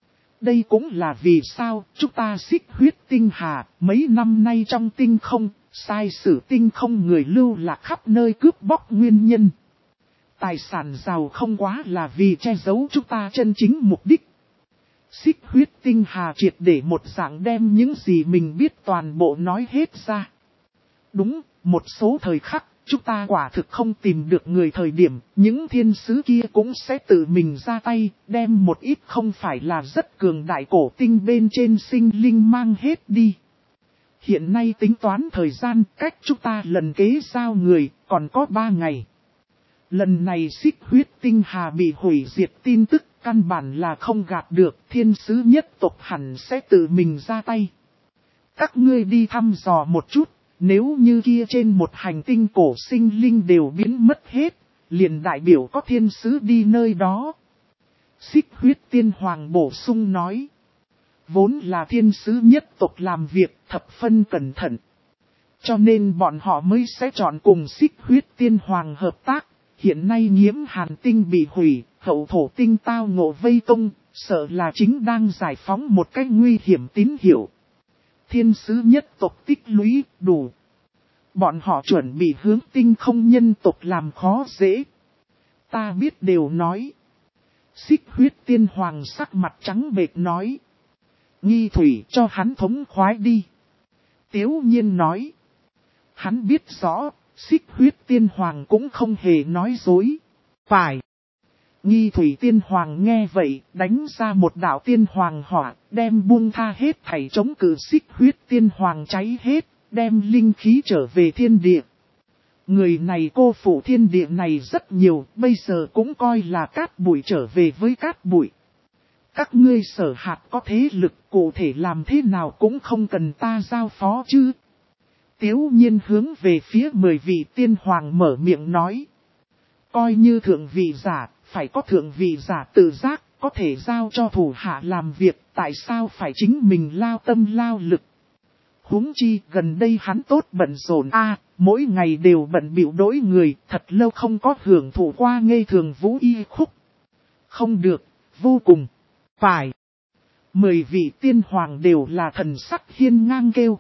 Đây cũng là vì sao chúng ta xích huyết tinh hà mấy năm nay trong tinh không, sai sử tinh không người lưu lạc khắp nơi cướp bóc nguyên nhân. Tài sản giàu không quá là vì che giấu chúng ta chân chính mục đích. Xích huyết tinh hà triệt để một dạng đem những gì mình biết toàn bộ nói hết ra. Đúng, một số thời khắc, chúng ta quả thực không tìm được người thời điểm, những thiên sứ kia cũng sẽ tự mình ra tay, đem một ít không phải là rất cường đại cổ tinh bên trên sinh linh mang hết đi. Hiện nay tính toán thời gian cách chúng ta lần kế giao người, còn có ba ngày. Lần này xích huyết tinh hà bị hủy diệt tin tức, căn bản là không gạt được, thiên sứ nhất tộc hẳn sẽ tự mình ra tay. Các ngươi đi thăm dò một chút. Nếu như kia trên một hành tinh cổ sinh linh đều biến mất hết, liền đại biểu có thiên sứ đi nơi đó. Xích huyết tiên hoàng bổ sung nói. Vốn là thiên sứ nhất tộc làm việc thập phân cẩn thận. Cho nên bọn họ mới sẽ chọn cùng xích huyết tiên hoàng hợp tác. Hiện nay nhiễm hàn tinh bị hủy, hậu thổ tinh tao ngộ vây công, sợ là chính đang giải phóng một cách nguy hiểm tín hiệu. Thiên sứ nhất tộc tích lũy đủ. Bọn họ chuẩn bị hướng tinh không nhân tộc làm khó dễ. Ta biết đều nói. Xích huyết tiên hoàng sắc mặt trắng bệch nói. Nghi thủy cho hắn thống khoái đi. Tiếu Nhiên nói. Hắn biết rõ, xích huyết tiên hoàng cũng không hề nói dối. Phải. Nghi thủy tiên hoàng nghe vậy, đánh ra một đạo tiên hoàng hỏa, đem buông tha hết thảy chống cự xích huyết tiên hoàng cháy hết, đem linh khí trở về thiên địa. Người này cô phụ thiên địa này rất nhiều, bây giờ cũng coi là cát bụi trở về với cát bụi. Các ngươi sở hạt có thế lực cụ thể làm thế nào cũng không cần ta giao phó chứ. Tiếu Nhiên hướng về phía mười vị tiên hoàng mở miệng nói. Coi như thượng vị giả, phải có thượng vị giả tự giác, có thể giao cho thủ hạ làm việc, tại sao phải chính mình lao tâm lao lực. Huống chi gần đây hắn tốt bận rộn a, mỗi ngày đều bận bịu đối người, thật lâu không có hưởng thụ qua ngây thường vũ y khúc. Không được, vô cùng, phải. Mười vị tiên hoàng đều là thần sắc hiên ngang kêu.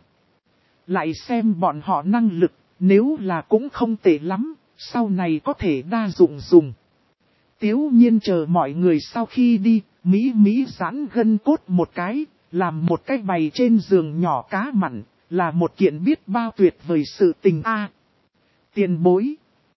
Lại xem bọn họ năng lực, nếu là cũng không tệ lắm, sau này có thể đa dụng dùng. Tiếu Nhiên chờ mọi người sau khi đi, Mỹ Mỹ giãn gân cốt một cái, làm một cái bày trên giường nhỏ cá mặn, là một kiện biết bao tuyệt vời sự tình a. Tiền bối.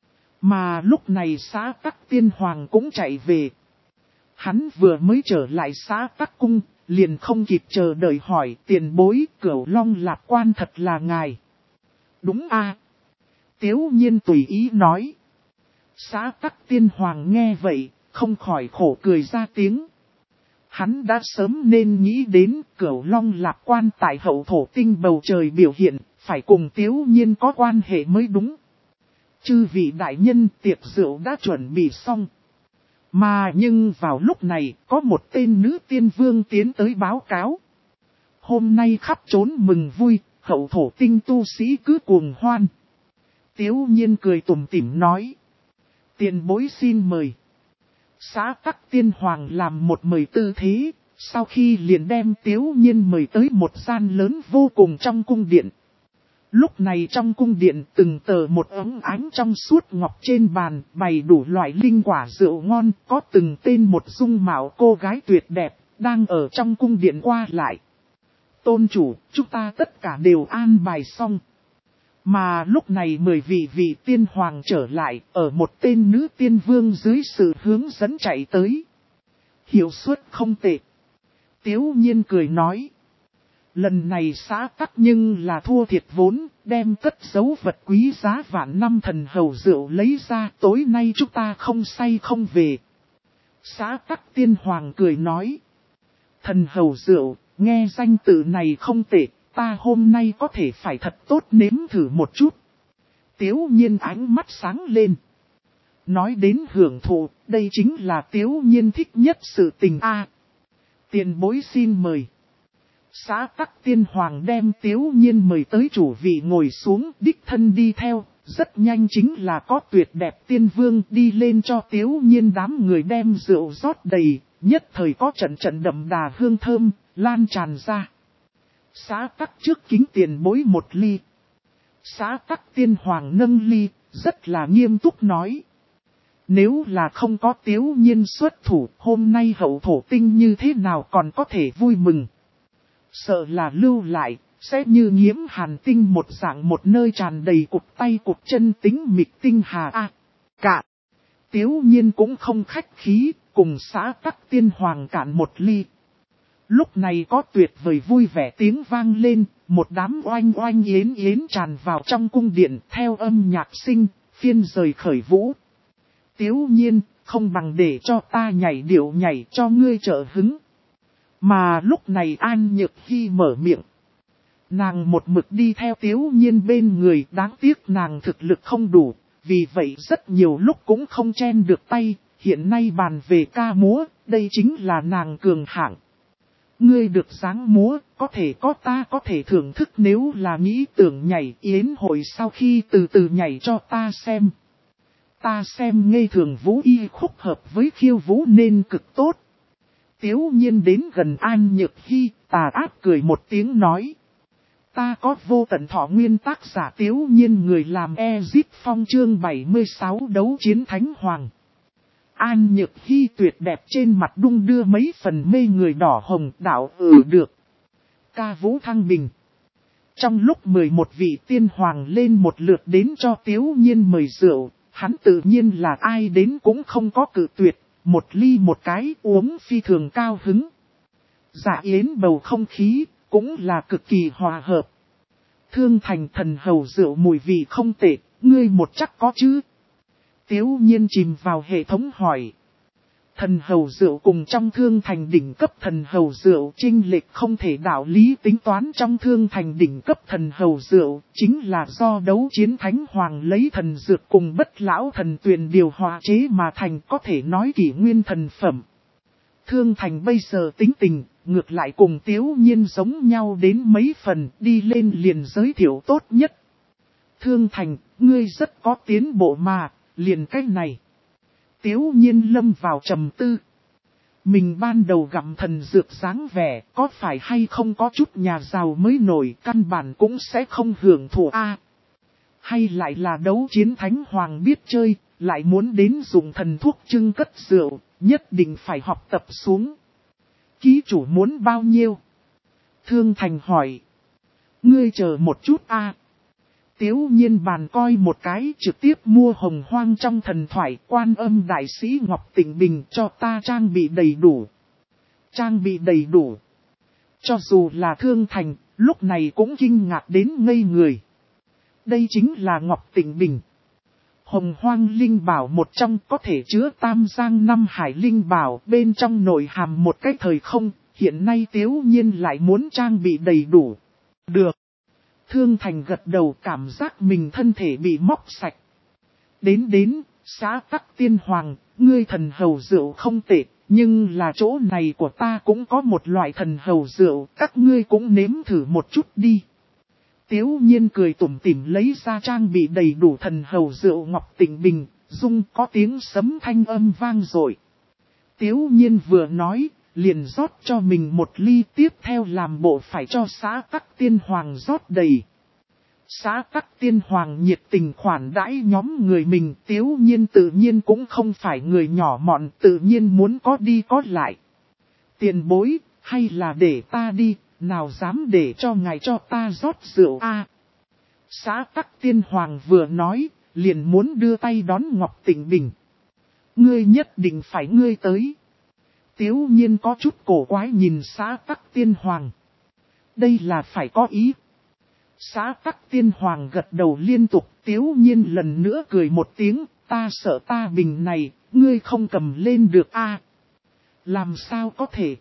Mà lúc này xã Tắc Tiên Hoàng cũng chạy về. Hắn vừa mới trở lại xã Tắc Cung, liền không kịp chờ đợi hỏi tiền bối Cửu Long Lạc Quan thật là ngài. Đúng a. Tiếu Nhiên tùy ý nói. Xã Tắc Tiên Hoàng nghe vậy, không khỏi khổ cười ra tiếng. Hắn đã sớm nên nghĩ đến Cửu Long Lạc Quan tại hậu thổ tinh bầu trời biểu hiện, phải cùng Tiếu Nhiên có quan hệ mới đúng. Chư vị đại nhân tiệc rượu đã chuẩn bị xong. Mà nhưng vào lúc này có một tên nữ tiên vương tiến tới báo cáo. Hôm nay khắp trốn mừng vui, hậu thổ tinh tu sĩ cứ cuồng hoan. Tiếu Nhiên cười tủm tỉm nói. Tiền bối xin mời. Xã Tắc Tiên Hoàng làm một mời tư thế, sau khi liền đem Tiếu Nhiên mời tới một gian lớn vô cùng trong cung điện. Lúc này trong cung điện từng tờ một ấm ánh trong suốt ngọc trên bàn bày đủ loại linh quả rượu ngon, có từng tên một dung mạo cô gái tuyệt đẹp, đang ở trong cung điện qua lại. Tôn chủ, chúng ta tất cả đều an bài xong. Mà lúc này mười vị vị tiên hoàng trở lại, ở một tên nữ tiên vương dưới sự hướng dẫn chạy tới. Hiệu suất không tệ. Tiếu Nhiên cười nói. Lần này xã Tắc nhưng là thua thiệt vốn, đem cất dấu vật quý giá vạn năm thần hầu rượu lấy ra, tối nay chúng ta không say không về. Xã Tắc Tiên Hoàng cười nói. Thần hầu rượu, nghe danh tự này không tệ, ta hôm nay có thể phải thật tốt nếm thử một chút. Tiếu Nhiên ánh mắt sáng lên. Nói đến hưởng thụ, đây chính là Tiếu Nhiên thích nhất sự tình a. Tiền bối xin mời. Xã Tắc Tiên Hoàng đem Tiếu Nhiên mời tới chủ vị ngồi xuống, đích thân đi theo, rất nhanh chính là có tuyệt đẹp tiên vương đi lên cho Tiếu Nhiên đám người đem rượu rót đầy, nhất thời có trận trận đậm đà hương thơm, lan tràn ra. Xã Tắc trước kính tiền bối một ly. Xã Tắc Tiên Hoàng nâng ly, rất là nghiêm túc nói. Nếu là không có Tiếu Nhiên xuất thủ, hôm nay hậu thổ tinh như thế nào còn có thể vui mừng. Sợ là lưu lại, sẽ như nghiễm hàn tinh một dạng một nơi tràn đầy cục tay cục chân tính mịch tinh hà a. À, cạn. Tiếu Nhiên cũng không khách khí, cùng xã Tắc Tiên Hoàng cạn một ly. Lúc này có tuyệt vời vui vẻ tiếng vang lên, một đám oanh oanh yến yến tràn vào trong cung điện theo âm nhạc sinh, phiên rời khởi vũ. Tiếu Nhiên, không bằng để cho ta nhảy điệu nhảy cho ngươi trợ hứng. Mà lúc này An Nhược Hy mở miệng. Nàng một mực đi theo Tiếu Nhiên bên người, đáng tiếc nàng thực lực không đủ, vì vậy rất nhiều lúc cũng không chen được tay, hiện nay bàn về ca múa, đây chính là nàng cường hạng. Ngươi được dáng múa, có thể có ta có thể thưởng thức nếu là nghĩ tưởng nhảy yến hội sau khi từ từ nhảy cho ta xem. Ta xem ngây thường vũ y khúc hợp với khiêu vũ nên cực tốt. Tiếu Nhiên đến gần An Nhược Hy, tà ác cười một tiếng nói. Ta có vô tận thọ nguyên tác giả Tiếu Nhiên người làm Ezip Phong chương bảy mươi sáu đấu chiến Thánh Hoàng. An Nhược Hy tuyệt đẹp trên mặt đung đưa mấy phần mê người đỏ hồng đạo ừ được. Ca vũ thăng bình. Trong lúc mười một vị tiên hoàng lên một lượt đến cho Tiếu Nhiên mời rượu, hắn tự nhiên là ai đến cũng không có cự tuyệt. Một ly một cái uống phi thường cao hứng. Dạ yến bầu không khí, cũng là cực kỳ hòa hợp. Thương Thành thần hầu rượu mùi vị không tệ, ngươi một chắc có chứ? Tiếu Nhiên chìm vào hệ thống hỏi. Thần hầu rượu cùng trong Thương Thành đỉnh cấp thần hầu rượu chênh lệch không thể đạo lý tính toán, trong Thương Thành đỉnh cấp thần hầu rượu chính là do đấu chiến Thánh Hoàng lấy thần dược cùng bất lão thần tuyền điều hòa chế mà thành, có thể nói kỷ nguyên thần phẩm. Thương Thành bây giờ tính tình, ngược lại cùng Tiếu Nhiên giống nhau đến mấy phần, đi lên liền giới thiệu tốt nhất. Thương Thành, ngươi rất có tiến bộ mà, liền cách này. Tiếu Nhiên lâm vào trầm tư. Mình ban đầu gặm thần dược dáng vẻ, có phải hay không có chút nhà giàu mới nổi, căn bản cũng sẽ không hưởng thụ a. Hay lại là đấu chiến Thánh Hoàng biết chơi, lại muốn đến dùng thần thuốc trưng cất rượu, nhất định phải học tập xuống. Ký chủ muốn bao nhiêu? Thương Thành hỏi. Ngươi chờ một chút a. Tiếu nhiên bàn coi một cái trực tiếp mua hồng hoang trong thần thoại Quan Âm đại sĩ Ngọc Tịnh Bình cho ta trang bị đầy đủ. Trang bị đầy đủ. Cho dù là Thương Thành, lúc này cũng kinh ngạc đến ngây người. Đây chính là Ngọc Tịnh Bình. Hồng hoang linh bảo một trong có thể chứa tam giang năm hải linh bảo bên trong nội hàm một cái thời không, hiện nay Tiếu nhiên lại muốn trang bị đầy đủ. Được. Thương Thành gật đầu cảm giác mình thân thể bị móc sạch. Đến đến, xã Tắc Tiên Hoàng, ngươi thần hầu rượu không tệ, nhưng là chỗ này của ta cũng có một loại thần hầu rượu, các ngươi cũng nếm thử một chút đi. Tiếu nhiên cười tủm tỉm lấy ra trang bị đầy đủ thần hầu rượu Ngọc Tịnh Bình, rung có tiếng sấm thanh âm vang rồi. Tiếu nhiên vừa nói, liền rót cho mình một ly tiếp theo làm bộ phải cho xã Tắc Tiên Hoàng rót đầy. Xã Tắc Tiên Hoàng nhiệt tình khoản đãi nhóm người mình, Tiếu nhiên tự nhiên cũng không phải người nhỏ mọn, tự nhiên muốn có đi có lại. Tiền bối, hay là để ta đi, nào dám để cho ngài cho ta rót rượu a. Xã Tắc Tiên Hoàng vừa nói, liền muốn đưa tay đón Ngọc Tịnh Bình. Ngươi nhất định phải ngươi tới. Tiếu nhiên có chút cổ quái nhìn xã Tắc Tiên Hoàng. Đây là phải có ý. Xã Tắc Tiên Hoàng gật đầu liên tục, Tiếu nhiên lần nữa cười một tiếng, ta sợ ta bình này, ngươi không cầm lên được a. Làm sao có thể?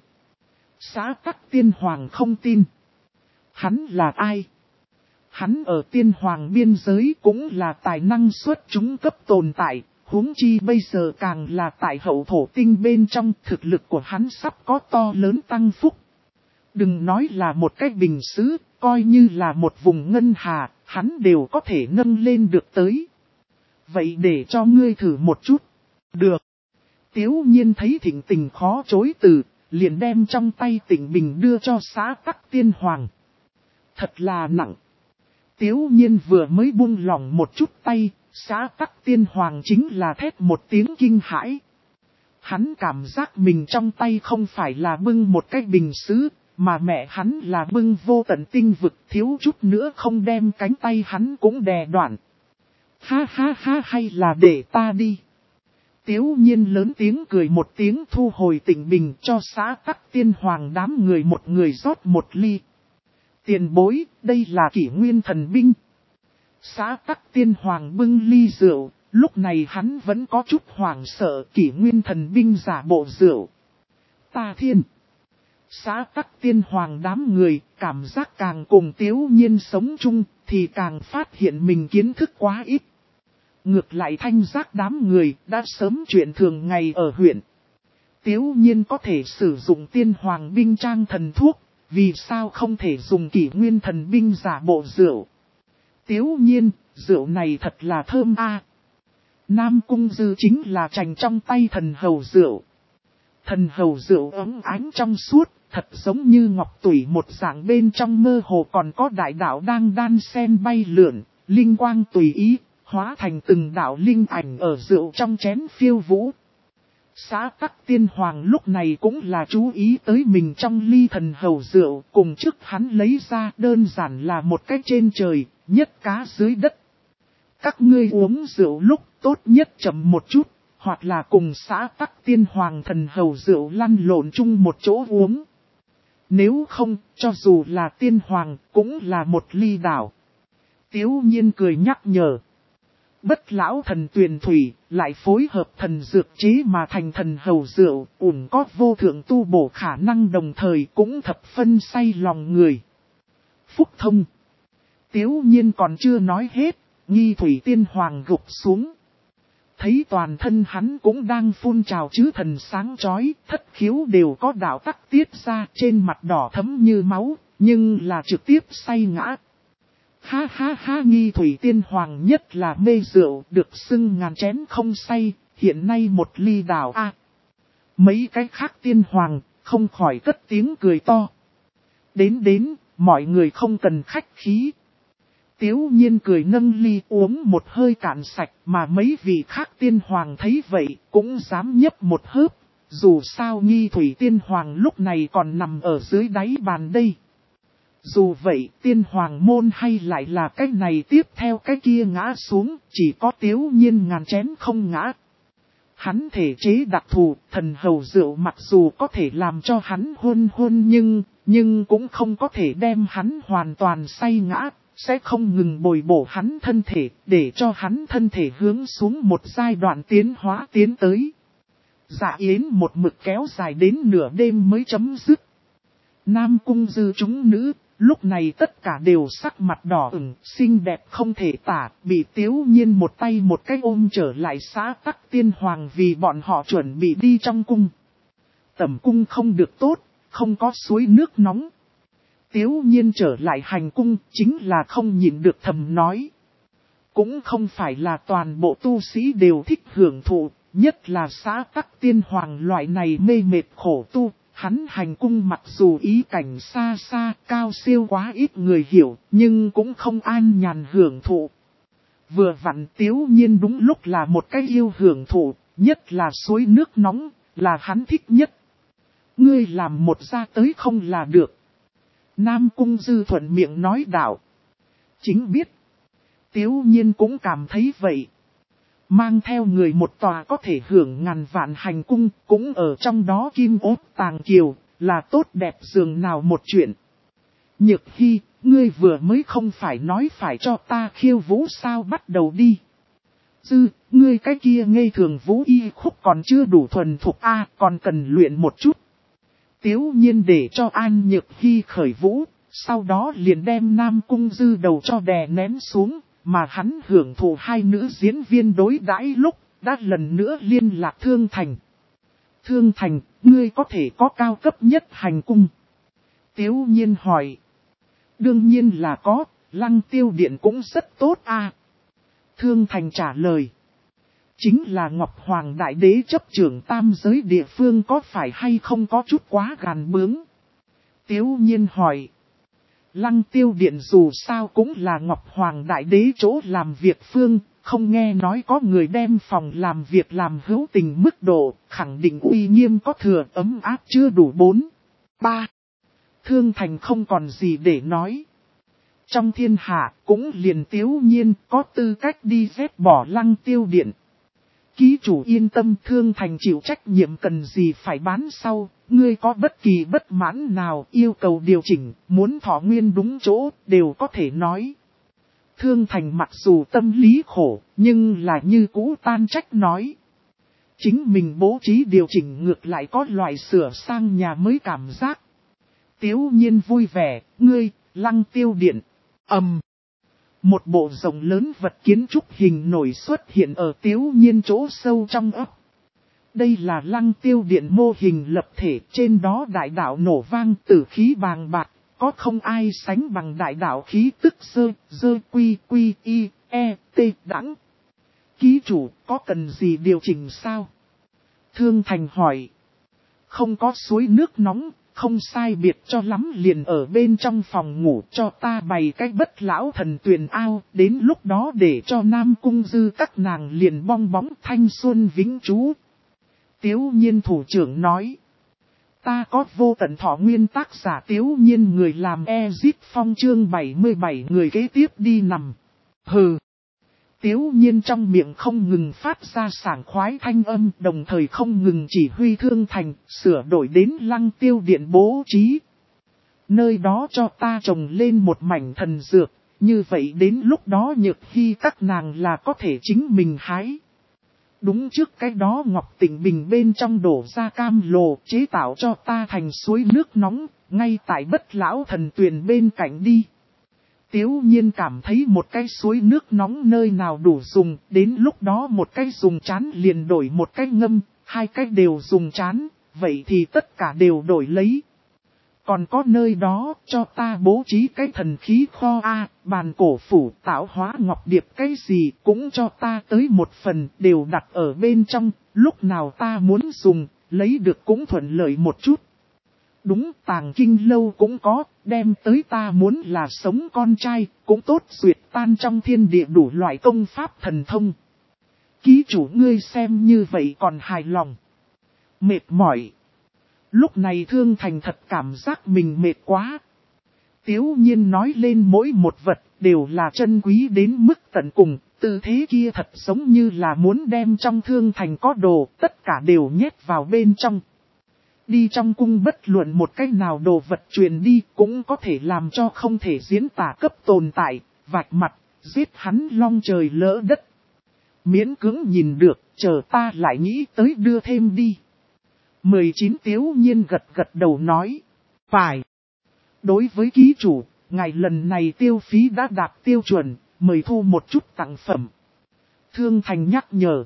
Xã Tắc Tiên Hoàng không tin. Hắn là ai? Hắn ở Tiên Hoàng biên giới cũng là tài năng xuất chúng cấp tồn tại, huống chi bây giờ càng là tại hậu thổ tinh bên trong, thực lực của hắn sắp có to lớn tăng phúc. Đừng nói là một cái bình sứ, coi như là một vùng ngân hà, hắn đều có thể nâng lên được tới. Vậy để cho ngươi thử một chút. Được. Tiếu nhiên thấy Thịnh Tình khó chối từ, liền đem trong tay Tịnh Bình đưa cho xã Tắc Tiên Hoàng. Thật là nặng. Tiếu nhiên vừa mới buông lỏng một chút tay, xã Tắc Tiên Hoàng chính là thét một tiếng kinh hãi. Hắn cảm giác mình trong tay không phải là bưng một cái bình sứ, mà mẹ hắn là bưng vô tận tinh vực, thiếu chút nữa không đem cánh tay hắn cũng đè đoạn. Ha ha ha, hay là để ta đi. Tiếu nhiên lớn tiếng cười một tiếng thu hồi Tịnh Bình cho xã Tắc Tiên Hoàng đám người một người rót một ly. Tiền bối, đây là Kỷ Nguyên Thần Binh. Xã Tắc Tiên Hoàng bưng ly rượu, lúc này hắn vẫn có chút hoảng sợ. Kỷ Nguyên Thần Binh giả bộ rượu. Ta thiên. Xã Tắc Tiên Hoàng đám người cảm giác càng cùng Tiếu nhiên sống chung thì càng phát hiện mình kiến thức quá ít. Ngược lại Thanh Giác đám người đã sớm chuyện thường ngày ở huyện. Tiếu nhiên có thể sử dụng Tiên Hoàng binh trang thần thuốc, vì sao không thể dùng Kỷ Nguyên Thần Binh giả bộ rượu. Tiếu nhiên, rượu này thật là thơm a. Nam Cung Dư chính là trành trong tay thần hầu rượu. Thần hầu rượu ấm ánh trong suốt, thật giống như ngọc tủy một dạng, bên trong mơ hồ còn có đại đạo đang đan sen bay lượn, linh quang tùy ý, hóa thành từng đạo linh ảnh ở rượu trong chén phiêu vũ. Xã Tắc Tiên Hoàng lúc này cũng là chú ý tới mình trong ly thần hầu rượu, cùng trước hắn lấy ra đơn giản là một cái trên trời, nhất cá dưới đất. Các ngươi uống rượu lúc tốt nhất chậm một chút, hoặc là cùng xã Tắc Tiên Hoàng thần hầu rượu lăn lộn chung một chỗ uống. Nếu không, cho dù là Tiên Hoàng, cũng là một ly đảo. Tiếu nhiên cười nhắc nhở. Bất lão thần tuyền thủy, lại phối hợp thần dược chế mà thành thần hầu rượu, ủng có vô thượng tu bổ khả năng, đồng thời cũng thập phân say lòng người. Phúc thông. Tiếu nhiên còn chưa nói hết, Nghi Thủy Tiên Hoàng gục xuống. Thấy toàn thân hắn cũng đang phun trào chứ thần sáng chói, thất khiếu đều có đạo tắc tiết ra, trên mặt đỏ thấm như máu, nhưng là trực tiếp say ngã. Ha ha ha, Nghi Thủy Tiên Hoàng nhất là mê rượu, được xưng ngàn chén không say, hiện nay một ly đào a. Mấy cái khác tiên hoàng, không khỏi cất tiếng cười to. Đến đến, mọi người không cần khách khí. Tiếu nhiên cười nâng ly uống một hơi cạn sạch, mà mấy vị khác tiên hoàng thấy vậy, cũng dám nhấp một hớp. Dù sao Nghi Thủy Tiên Hoàng lúc này còn nằm ở dưới đáy bàn đây. Dù vậy, tiên hoàng môn hay lại là cái này tiếp theo cái kia ngã xuống, chỉ có Tiếu Nhiên ngàn chén không ngã. Hắn thể chế đặc thù, thần hầu rượu mặc dù có thể làm cho hắn hôn hôn nhưng, nhưng cũng không có thể đem hắn hoàn toàn say ngã, sẽ không ngừng bồi bổ hắn thân thể, để cho hắn thân thể hướng xuống một giai đoạn tiến hóa tiến tới. Dạ yến một mực kéo dài đến nửa đêm mới chấm dứt. Nam cung dư chúng nữ, lúc này tất cả đều sắc mặt đỏ ửng, xinh đẹp không thể tả, bị Tiếu Nhiên một tay một cái ôm trở lại xã Tắc Tiên Hoàng vì bọn họ chuẩn bị đi trong cung. Tẩm cung không được tốt, không có suối nước nóng. Tiếu Nhiên trở lại hành cung, chính là không nhịn được thầm nói. Cũng không phải là toàn bộ tu sĩ đều thích hưởng thụ, nhất là xã Tắc Tiên Hoàng loại này mê mệt khổ tu. Hắn hành cung mặc dù ý cảnh xa xa, cao siêu quá ít người hiểu, nhưng cũng không an nhàn hưởng thụ. Vừa vặn Tiếu Nhiên đúng lúc là một cái yêu hưởng thụ, nhất là suối nước nóng, là hắn thích nhất. Ngươi làm một ra tới không là được. Nam cung dư thuận miệng nói đạo. Chính biết. Tiếu Nhiên cũng cảm thấy vậy. Mang theo người một tòa có thể hưởng ngàn vạn hành cung, cũng ở trong đó kim ốt tàng kiều, là tốt đẹp dường nào một chuyện. Nhược Hy, ngươi vừa mới không phải nói phải cho ta khiêu vũ sao bắt đầu đi. Dư, ngươi cái kia ngây thường vũ y khúc còn chưa đủ thuần thục a, còn cần luyện một chút. Tiếu Nhiên để cho An Nhược Hy khởi vũ, sau đó liền đem Nam Cung Dư đầu cho đè nén xuống. Mà hắn hưởng thụ hai nữ diễn viên đối đãi lúc, đã lần nữa liên lạc Thương Thành. Thương Thành, ngươi có thể có cao cấp nhất hành cung. Tiếu Nhiên hỏi. Đương nhiên là có, Lăng Tiêu Điện cũng rất tốt a. Thương Thành trả lời. Chính là Ngọc Hoàng Đại Đế chấp trưởng tam giới địa phương có phải hay không có chút quá gàn bướng. Tiếu Nhiên hỏi. Lăng Tiêu Điện dù sao cũng là Ngọc Hoàng Đại Đế chỗ làm việc phương, không nghe nói có người đem phòng làm việc làm hữu tình mức độ, khẳng định uy nghiêm có thừa ấm áp chưa đủ bốn. ba. Thương Thành không còn gì để nói. Trong thiên hạ cũng liền Tiếu Nhiên có tư cách đi dép bỏ Lăng Tiêu Điện. Ký chủ yên tâm, Thương Thành chịu trách nhiệm cần gì phải bán sau, ngươi có bất kỳ bất mãn nào yêu cầu điều chỉnh, muốn thọ nguyên đúng chỗ, đều có thể nói. Thương Thành mặc dù tâm lý khổ, nhưng là như cũ tan trách nói. Chính mình bố trí điều chỉnh ngược lại có loại sửa sang nhà mới cảm giác. Tiếu Nhiên vui vẻ, ngươi, Lăng Tiêu Điện, ầm. Một bộ rộng lớn vật kiến trúc hình nổi xuất hiện ở Tiếu Nhiên chỗ sâu trong ấp. Đây là Lăng Tiêu Điện mô hình lập thể, trên đó đại đạo nổ vang tử khí bàng bạc, có không ai sánh bằng đại đạo khí tức sơ, dơ quy quy y, e, t đẳng. Ký chủ có cần gì điều chỉnh sao? Thương Thành hỏi. Không có suối nước nóng, không sai biệt cho lắm, liền ở bên trong phòng ngủ cho ta bày cái bất lão thần tuyền ao, đến lúc đó để cho Nam Cung Dư các nàng liền bong bóng thanh xuân vĩnh trú. Tiếu Nhiên thủ trưởng nói. Ta có vô tận thọ nguyên tác giả Tiếu Nhiên người làm Ezit Phong chương bảy mươi bảy người kế tiếp đi nằm. Hừ. Tiếu Nhiên trong miệng không ngừng phát ra sảng khoái thanh âm, đồng thời không ngừng chỉ huy Thương Thành, sửa đổi đến Lăng Tiêu Điện bố trí. Nơi đó cho ta trồng lên một mảnh thần dược, như vậy đến lúc đó Nhược Hy các nàng là có thể chính mình hái. Đúng trước cái đó Ngọc Tịnh Bình bên trong đổ ra cam lồ chế tạo cho ta thành suối nước nóng, ngay tại bất lão thần tuyền bên cạnh đi. Tiếu Nhiên cảm thấy một cái suối nước nóng nơi nào đủ dùng, đến lúc đó một cái dùng chán liền đổi một cái ngâm, hai cái đều dùng chán, vậy thì tất cả đều đổi lấy. Còn có nơi đó cho ta bố trí cái thần khí kho A, bàn cổ phủ tạo hóa ngọc điệp cái gì cũng cho ta tới một phần đều đặt ở bên trong, lúc nào ta muốn dùng, lấy được cũng thuận lợi một chút. Đúng, Tàng Kinh lâu cũng có, đem tới ta muốn là sống con trai, cũng tốt duyệt tan trong thiên địa đủ loại công pháp thần thông. Ký chủ ngươi xem như vậy còn hài lòng. Mệt mỏi. Lúc này Thương Thành thật cảm giác mình mệt quá. Tiếu nhiên nói lên mỗi một vật đều là chân quý đến mức tận cùng, tư thế kia thật giống như là muốn đem trong thương thành có đồ, tất cả đều nhét vào bên trong. Đi trong cung bất luận một cách nào đồ vật truyền đi cũng có thể làm cho không thể diễn tả cấp tồn tại, vạch mặt, giết hắn long trời lỡ đất. Miễn cưỡng nhìn được, chờ ta lại nghĩ tới đưa thêm đi. mười chín Tiếu nhiên gật gật đầu nói. Phải. Đối với ký chủ, ngài lần này tiêu phí đã đạt tiêu chuẩn, mời thu một chút tặng phẩm. Thương Thành nhắc nhở.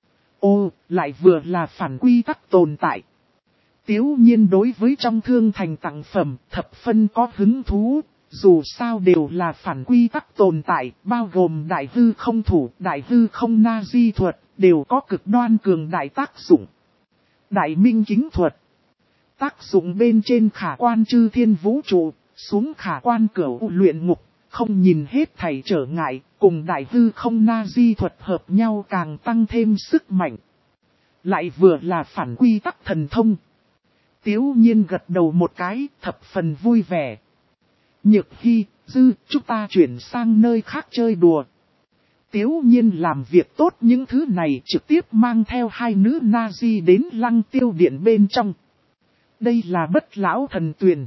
Ô, lại vừa là phản quy tắc tồn tại. Tiếu nhiên đối với trong Thương Thành tặng phẩm thập phân có hứng thú, dù sao đều là phản quy tắc tồn tại, bao gồm đại hư không thủ, đại hư không na di thuật, đều có cực đoan cường đại tác dụng. Đại minh kính thuật. Tác dụng bên trên khả quan chư thiên vũ trụ, xuống khả quan cửu luyện ngục, không nhìn hết thảy trở ngại, cùng đại hư không na di thuật hợp nhau càng tăng thêm sức mạnh. Lại vừa là phản quy tắc thần thông. Tiếu nhiên gật đầu một cái, thập phần vui vẻ. Nhược Hy, Dư, chúng ta chuyển sang nơi khác chơi đùa. Tiếu nhiên làm việc tốt những thứ này trực tiếp mang theo hai nữ Nazi đến Lăng Tiêu Điện bên trong. Đây là Bất Lão Thần Tuyền.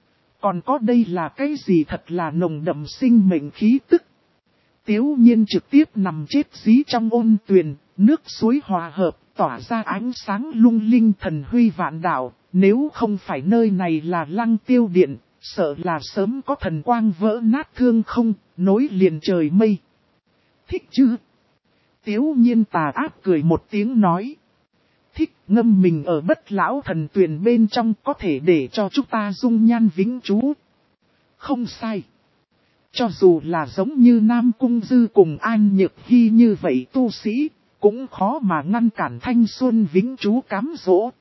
Còn có đây là cái gì thật là nồng đậm sinh mệnh khí tức. Tiếu nhiên trực tiếp nằm chết dí trong ôn tuyền, nước suối hòa hợp, tỏa ra ánh sáng lung linh thần huy vạn đạo. Nếu không phải nơi này là Lăng Tiêu Điện, sợ là sớm có thần quang vỡ nát thương không, nối liền trời mây. Thích chứ? Tiếu nhiên tà ác cười một tiếng nói. Thích, ngâm mình ở Bất Lão Thần Tuyền bên trong có thể để cho chúng ta dung nhan vĩnh trú. Không sai. Cho dù là giống như Nam Cung Dư cùng An Nhược Hy như vậy tu sĩ, cũng khó mà ngăn cản thanh xuân vĩnh trú cám dỗ.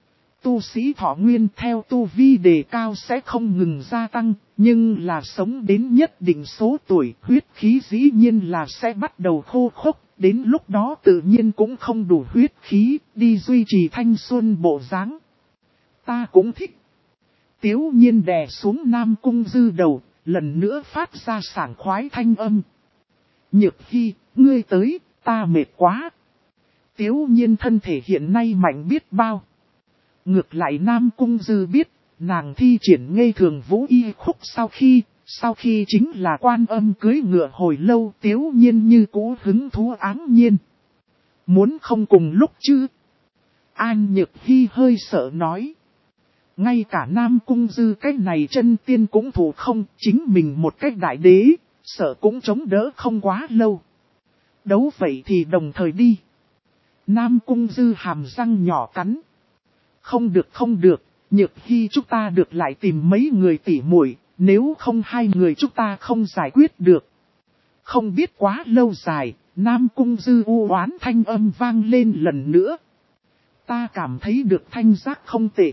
Tu sĩ thọ nguyên theo tu vi đề cao sẽ không ngừng gia tăng, nhưng là sống đến nhất định số tuổi, huyết khí dĩ nhiên là sẽ bắt đầu khô khốc, đến lúc đó tự nhiên cũng không đủ huyết khí, đi duy trì thanh xuân bộ dáng. Ta cũng thích. Tiếu nhiên đè xuống Nam Cung Dư đầu, lần nữa phát ra sảng khoái thanh âm. Nhược Hy, ngươi tới, ta mệt quá. Tiếu nhiên thân thể hiện nay mạnh biết bao. Ngược lại Nam Cung Dư biết, nàng thi triển ngây thường vũ y khúc sau khi, sau khi chính là Quan Âm cưới ngựa hồi lâu. Tiếu nhiên như cũ hứng thú áng nhiên. Muốn không cùng lúc chứ? An Nhược Hy hơi sợ nói. Ngay cả Nam Cung Dư cách này chân tiên cũng thủ không, chính mình một cách đại đế, sợ cũng chống đỡ không quá lâu. Đấu vậy thì đồng thời đi. Nam Cung Dư hàm răng nhỏ cắn. Không được không được, Nhược Hy chúng ta được lại tìm mấy người tỉ muội, nếu không hai người chúng ta không giải quyết được. Không biết quá lâu dài, Nam Cung Dư u oán thanh âm vang lên lần nữa. Ta cảm thấy được thanh giác không tệ.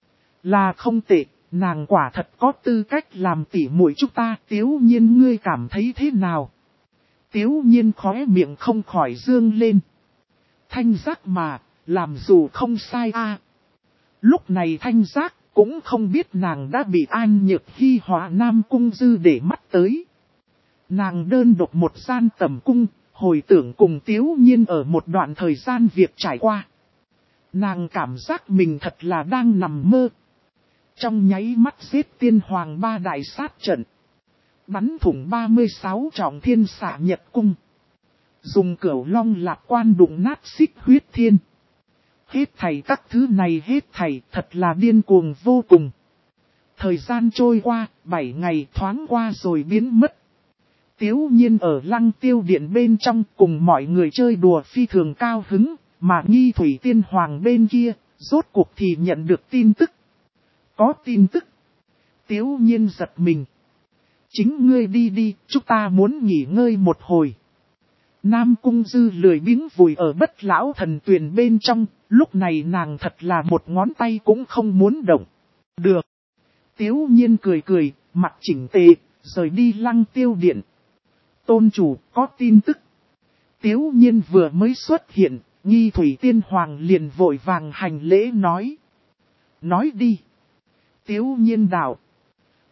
Là không tệ, nàng quả thật có tư cách làm tỉ muội chúng ta. Tiếu nhiên ngươi cảm thấy thế nào? Tiếu nhiên khóe miệng không khỏi dương lên. Thanh giác mà, làm dù không sai a. Lúc này thanh giác cũng không biết nàng đã bị An Nhược Hy hóa Nam Cung Dư để mắt tới. Nàng đơn độc một gian tầm cung, hồi tưởng cùng Tiếu nhiên ở một đoạn thời gian việc trải qua. Nàng cảm giác mình thật là đang nằm mơ. Trong nháy mắt giết tiên hoàng ba đại sát trận. Bắn thủng ba mươi sáu trọng thiên xạ nhật cung. Dùng cửu long lạc quan đụng nát xích huyết thiên. Hết thảy các thứ này hết thảy thật là điên cuồng vô cùng. Thời gian trôi qua, bảy ngày thoáng qua rồi biến mất. Tiếu nhiên ở Lăng Tiêu Điện bên trong cùng mọi người chơi đùa phi thường cao hứng, mà Nghi Thủy Tiên Hoàng bên kia, rốt cuộc thì nhận được tin tức. Có tin tức. Tiếu nhiên giật mình. Chính ngươi đi đi, chúng ta muốn nghỉ ngơi một hồi. Nam Cung Dư lười biếng vùi ở Bất Lão Thần Tuyền bên trong, lúc này nàng thật là một ngón tay cũng không muốn động. Được. Tiếu nhiên cười cười, mặt chỉnh tề, rời đi Lăng Tiêu Điện. Tôn chủ, có tin tức. Tiếu nhiên vừa mới xuất hiện, Nghi Thủy Tiên Hoàng liền vội vàng hành lễ nói. Nói đi. Tiếu nhiên đạo.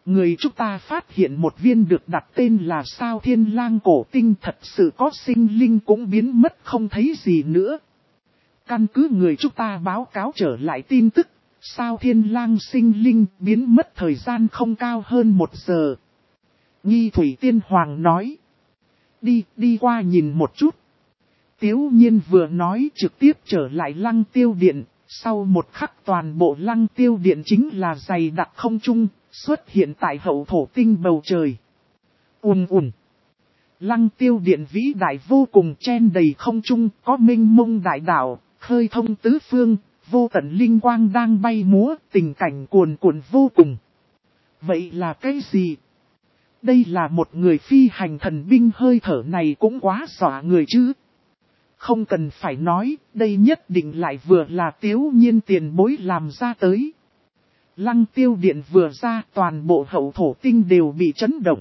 Người chúng ta phát hiện một viên được đặt tên là sao thiên lang cổ tinh thật sự có sinh linh cũng biến mất không thấy gì nữa. Căn cứ người chúng ta báo cáo trở lại tin tức, sao thiên lang sinh linh biến mất thời gian không cao hơn một giờ. Nghi Thủy Tiên Hoàng nói. Đi, đi qua nhìn một chút. Tiếu Nhiên vừa nói trực tiếp trở lại Lăng Tiêu Điện, sau một khắc toàn bộ Lăng Tiêu Điện chính là dày đặc không trung, xuất hiện tại hậu thổ tinh bầu trời. Ùn ùn. Lăng Tiêu Điện vĩ đại vô cùng chen đầy không trung, có minh mông đại đạo, khơi thông tứ phương, vô tận linh quang đang bay múa, tình cảnh cuồn cuộn vô cùng. Vậy là cái gì? Đây là một người phi hành thần binh, hơi thở này cũng quá dọa người chứ. Không cần phải nói, đây nhất định lại vừa là Tiếu Nhiên tiền bối làm ra tới. Lăng Tiêu Điện vừa ra, toàn bộ hậu thổ tinh đều bị chấn động.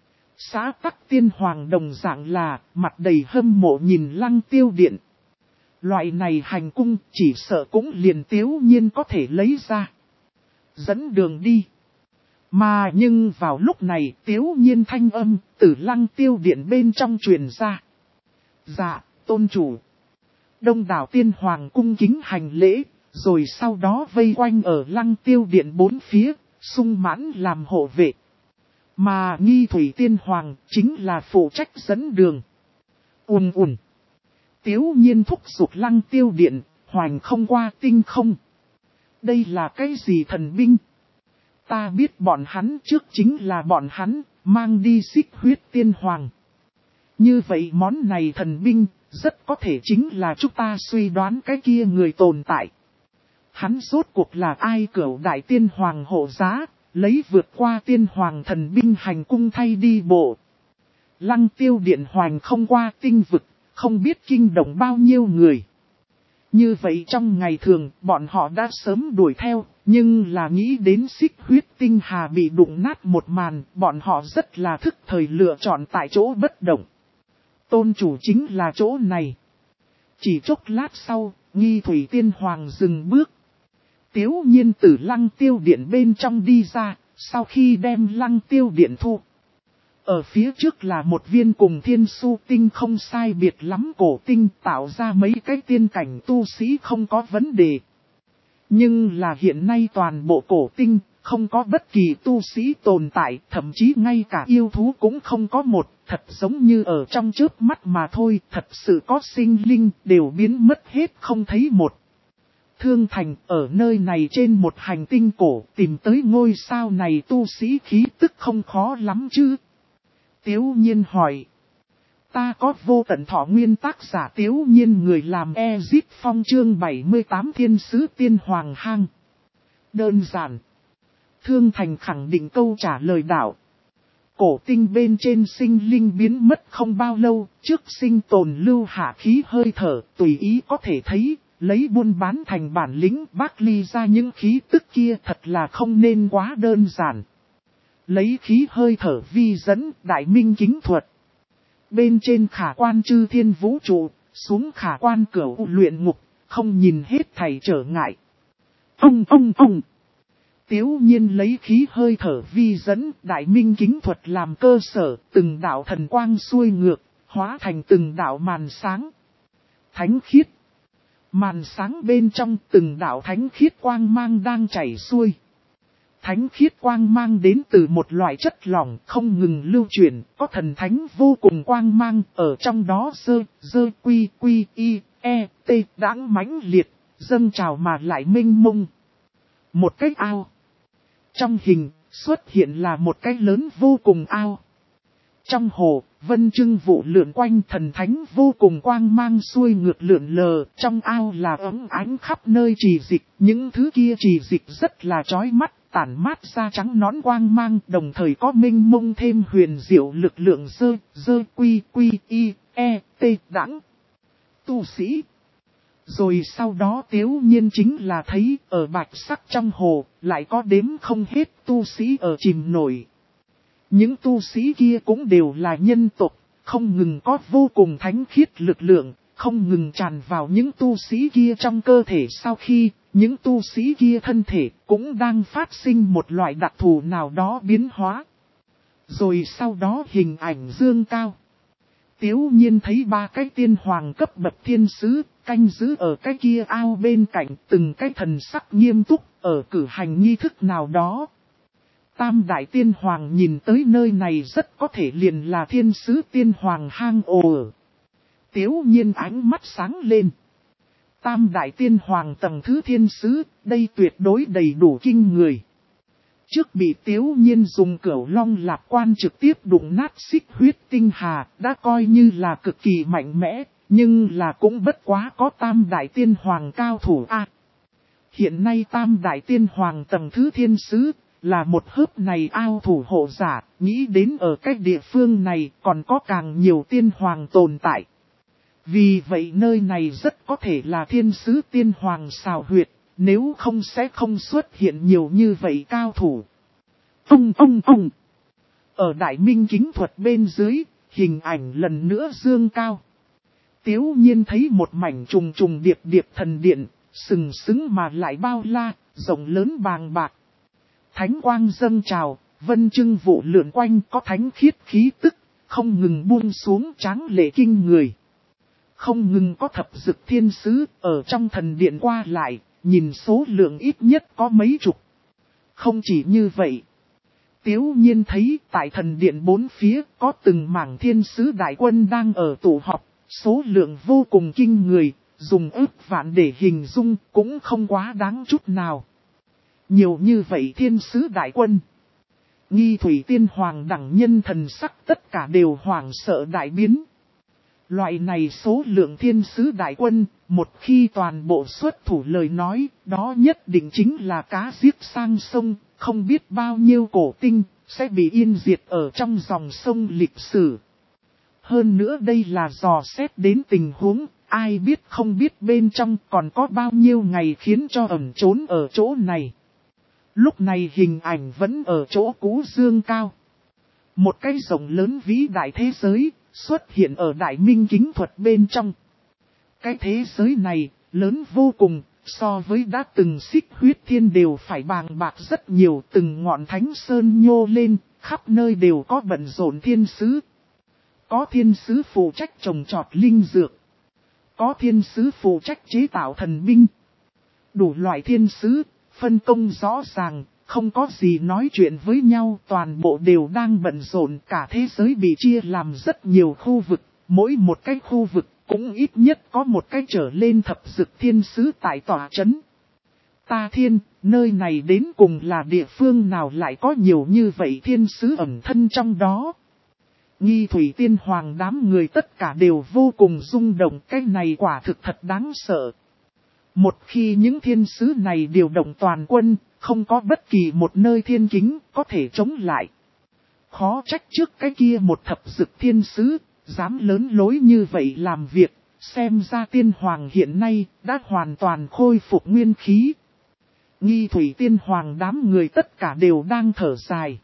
Xã Tắc Tiên Hoàng đồng dạng là, mặt đầy hâm mộ nhìn Lăng Tiêu Điện. Loại này hành cung chỉ sợ cũng liền Tiếu Nhiên có thể lấy ra. Dẫn đường đi. Mà nhưng vào lúc này Tiếu Nhiên thanh âm từ Lăng Tiêu Điện bên trong truyền ra. Dạ, tôn chủ. Đông đảo tiên hoàng cung kính hành lễ, rồi sau đó vây quanh ở Lăng Tiêu Điện bốn phía, sung mãn làm hộ vệ. Mà Nghi Thủy Tiên Hoàng chính là phụ trách dẫn đường. Ùn ùn. Tiếu Nhiên thúc giục Lăng Tiêu Điện, hoành không qua tinh không. Đây là cái gì thần binh? Ta biết bọn hắn trước chính là bọn hắn, mang đi Xích Huyết Tiên Hoàng. Như vậy món này thần binh, rất có thể chính là chúng ta suy đoán cái kia người tồn tại. Hắn rốt cuộc là ai? Cửu đại tiên hoàng hộ giá, lấy vượt qua tiên hoàng thần binh hành cung thay đi bộ. Lăng Tiêu Điện hoành không qua tinh vực, không biết kinh động bao nhiêu người. Như vậy trong ngày thường, bọn họ đã sớm đuổi theo, nhưng là nghĩ đến Xích Huyết Tinh Hà bị đụng nát một màn, bọn họ rất là thức thời lựa chọn tại chỗ bất động. Tôn chủ chính là chỗ này. Chỉ chốc lát sau, Nghi Thủy Tiên Hoàng dừng bước. Tiếu Nhiên từ Lăng Tiêu Điện bên trong đi ra, sau khi đem Lăng Tiêu Điện thu. Ở phía trước là một viên cùng thiên su tinh không sai biệt lắm cổ tinh, tạo ra mấy cái tiên cảnh tu sĩ không có vấn đề. Nhưng là hiện nay toàn bộ cổ tinh, không có bất kỳ tu sĩ tồn tại, thậm chí ngay cả yêu thú cũng không có một, thật giống như ở trong chớp mắt mà thôi, thật sự có sinh linh, đều biến mất hết không thấy một. Thương Thành, ở nơi này trên một hành tinh cổ, tìm tới ngôi sao này tu sĩ khí tức không khó lắm chứ? Tiếu Nhiên hỏi. Ta có vô tận thọ nguyên tác giả Tiếu Nhiên người làm Ezip Phong chương bảy mươi tám Thiên Sứ Tiên Hoàng Hang. Đơn giản. Thương Thành khẳng định câu trả lời đạo. Cổ tinh bên trên sinh linh biến mất không bao lâu, trước sinh tồn lưu hạ khí hơi thở, tùy ý có thể thấy, lấy buôn bán thành bản lĩnh bác ly ra những khí tức kia thật là không nên quá đơn giản. Lấy khí hơi thở vi dẫn đại minh kính thuật. Bên trên khả quan chư thiên vũ trụ, xuống khả quan cửu luyện ngục, không nhìn hết thầy trở ngại. Ông ông ông. Tiếu Nhiên lấy khí hơi thở vi dẫn đại minh kính thuật làm cơ sở, từng đạo thần quang xuôi ngược, hóa thành từng đạo màn sáng. Thánh khiết. Màn sáng bên trong từng đạo thánh khiết quang mang đang chảy xuôi. Thánh khiết quang mang đến từ một loại chất lỏng không ngừng lưu chuyển, có thần thánh vô cùng quang mang, ở trong đó dơ, dơ quy quy y, e, t, đãng mãnh liệt, dâng trào mà lại mênh mông. Một cái ao. Trong hình, xuất hiện là một cái lớn vô cùng ao. Trong hồ, vân trưng vụ lượn quanh thần thánh vô cùng quang mang xuôi ngược lượn lờ, trong ao là ấm ánh khắp nơi trì dịch, những thứ kia trì dịch rất là chói mắt, tản mát ra trắng nón quang mang, đồng thời có minh mông thêm huyền diệu lực lượng dơ, dơ quy quy y, e, t, đãng. Tu sĩ. Rồi sau đó Tiếu Nhiên chính là thấy, ở bạch sắc trong hồ, lại có đếm không hết tu sĩ ở chìm nổi. Những tu sĩ kia cũng đều là nhân tộc, không ngừng có vô cùng thánh khiết lực lượng, không ngừng tràn vào những tu sĩ kia trong cơ thể sau khi, những tu sĩ kia thân thể cũng đang phát sinh một loại đặc thù nào đó biến hóa. Rồi sau đó hình ảnh dương cao. Tiếu nhiên thấy ba cái tiên hoàng cấp bậc thiên sứ, canh giữ ở cái kia ao bên cạnh từng cái thần sắc nghiêm túc, ở cử hành nghi thức nào đó. Tam đại tiên hoàng nhìn tới nơi này rất có thể liền là thiên sứ tiên hoàng hang ổ ở. Tiếu nhiên ánh mắt sáng lên. Tam đại tiên hoàng tầng thứ thiên sứ, đây tuyệt đối đầy đủ kinh người. Trước bị Tiếu nhiên dùng cửu long lạp quan trực tiếp đụng nát xích huyết tinh hà, đã coi như là cực kỳ mạnh mẽ, nhưng là cũng bất quá có tam đại tiên hoàng cao thủ a. Hiện nay tam đại tiên hoàng tầng thứ thiên sứ, là một hớp này ao thủ hộ giả, nghĩ đến ở cách địa phương này còn có càng nhiều tiên hoàng tồn tại. Vì vậy nơi này rất có thể là thiên sứ tiên hoàng xào huyệt, nếu không sẽ không xuất hiện nhiều như vậy cao thủ. Ông ông ông! Ở đại minh kính thuật bên dưới, hình ảnh lần nữa dương cao. Tiếu nhiên thấy một mảnh trùng trùng điệp điệp thần điện, sừng sững mà lại bao la, rộng lớn bàng bạc. Thánh quang dâng trào, vân trưng vụ lượn quanh có thánh khiết khí tức, không ngừng buông xuống tráng lệ kinh người. Không ngừng có thập dực thiên sứ ở trong thần điện qua lại, nhìn số lượng ít nhất có mấy chục. Không chỉ như vậy. Tiếu nhiên thấy tại thần điện bốn phía có từng mảng thiên sứ đại quân đang ở tụ họp, số lượng vô cùng kinh người, dùng ước vạn để hình dung cũng không quá đáng chút nào. Nhiều như vậy thiên sứ đại quân. Nghi thủy tiên hoàng đẳng nhân thần sắc tất cả đều hoảng sợ đại biến. Loại này số lượng thiên sứ đại quân, một khi toàn bộ xuất thủ lời nói, đó nhất định chính là cá giết sang sông, không biết bao nhiêu cổ tinh, sẽ bị yên diệt ở trong dòng sông lịch sử. Hơn nữa đây là dò xét đến tình huống, ai biết không biết bên trong còn có bao nhiêu ngày khiến cho ẩn trốn ở chỗ này. Lúc này hình ảnh vẫn ở chỗ cũ dương cao. Một cái rộng lớn vĩ đại thế giới xuất hiện ở đại minh kính thuật bên trong. Cái thế giới này lớn vô cùng, so với đã từng xích huyết thiên đều phải bàng bạc rất nhiều, từng ngọn thánh sơn nhô lên, khắp nơi đều có bận rộn thiên sứ. Có thiên sứ phụ trách trồng trọt linh dược. Có thiên sứ phụ trách chế tạo thần binh. Đủ loại thiên sứ, phân công rõ ràng, không có gì nói chuyện với nhau, toàn bộ đều đang bận rộn, cả thế giới bị chia làm rất nhiều khu vực, mỗi một cái khu vực cũng ít nhất có một cái trở lên thập dực thiên sứ tại tòa trấn. Ta thiên, nơi này đến cùng là địa phương nào lại có nhiều như vậy thiên sứ ẩn thân trong đó. Nghi thủy tiên hoàng đám người tất cả đều vô cùng rung động, cái này quả thực thật đáng sợ. Một khi những thiên sứ này điều động toàn quân, không có bất kỳ một nơi thiên kính có thể chống lại. Khó trách trước cái kia một thập dực thiên sứ, dám lớn lối như vậy làm việc, xem ra tiên hoàng hiện nay đã hoàn toàn khôi phục nguyên khí. Nghi thủy tiên hoàng đám người tất cả đều đang thở dài.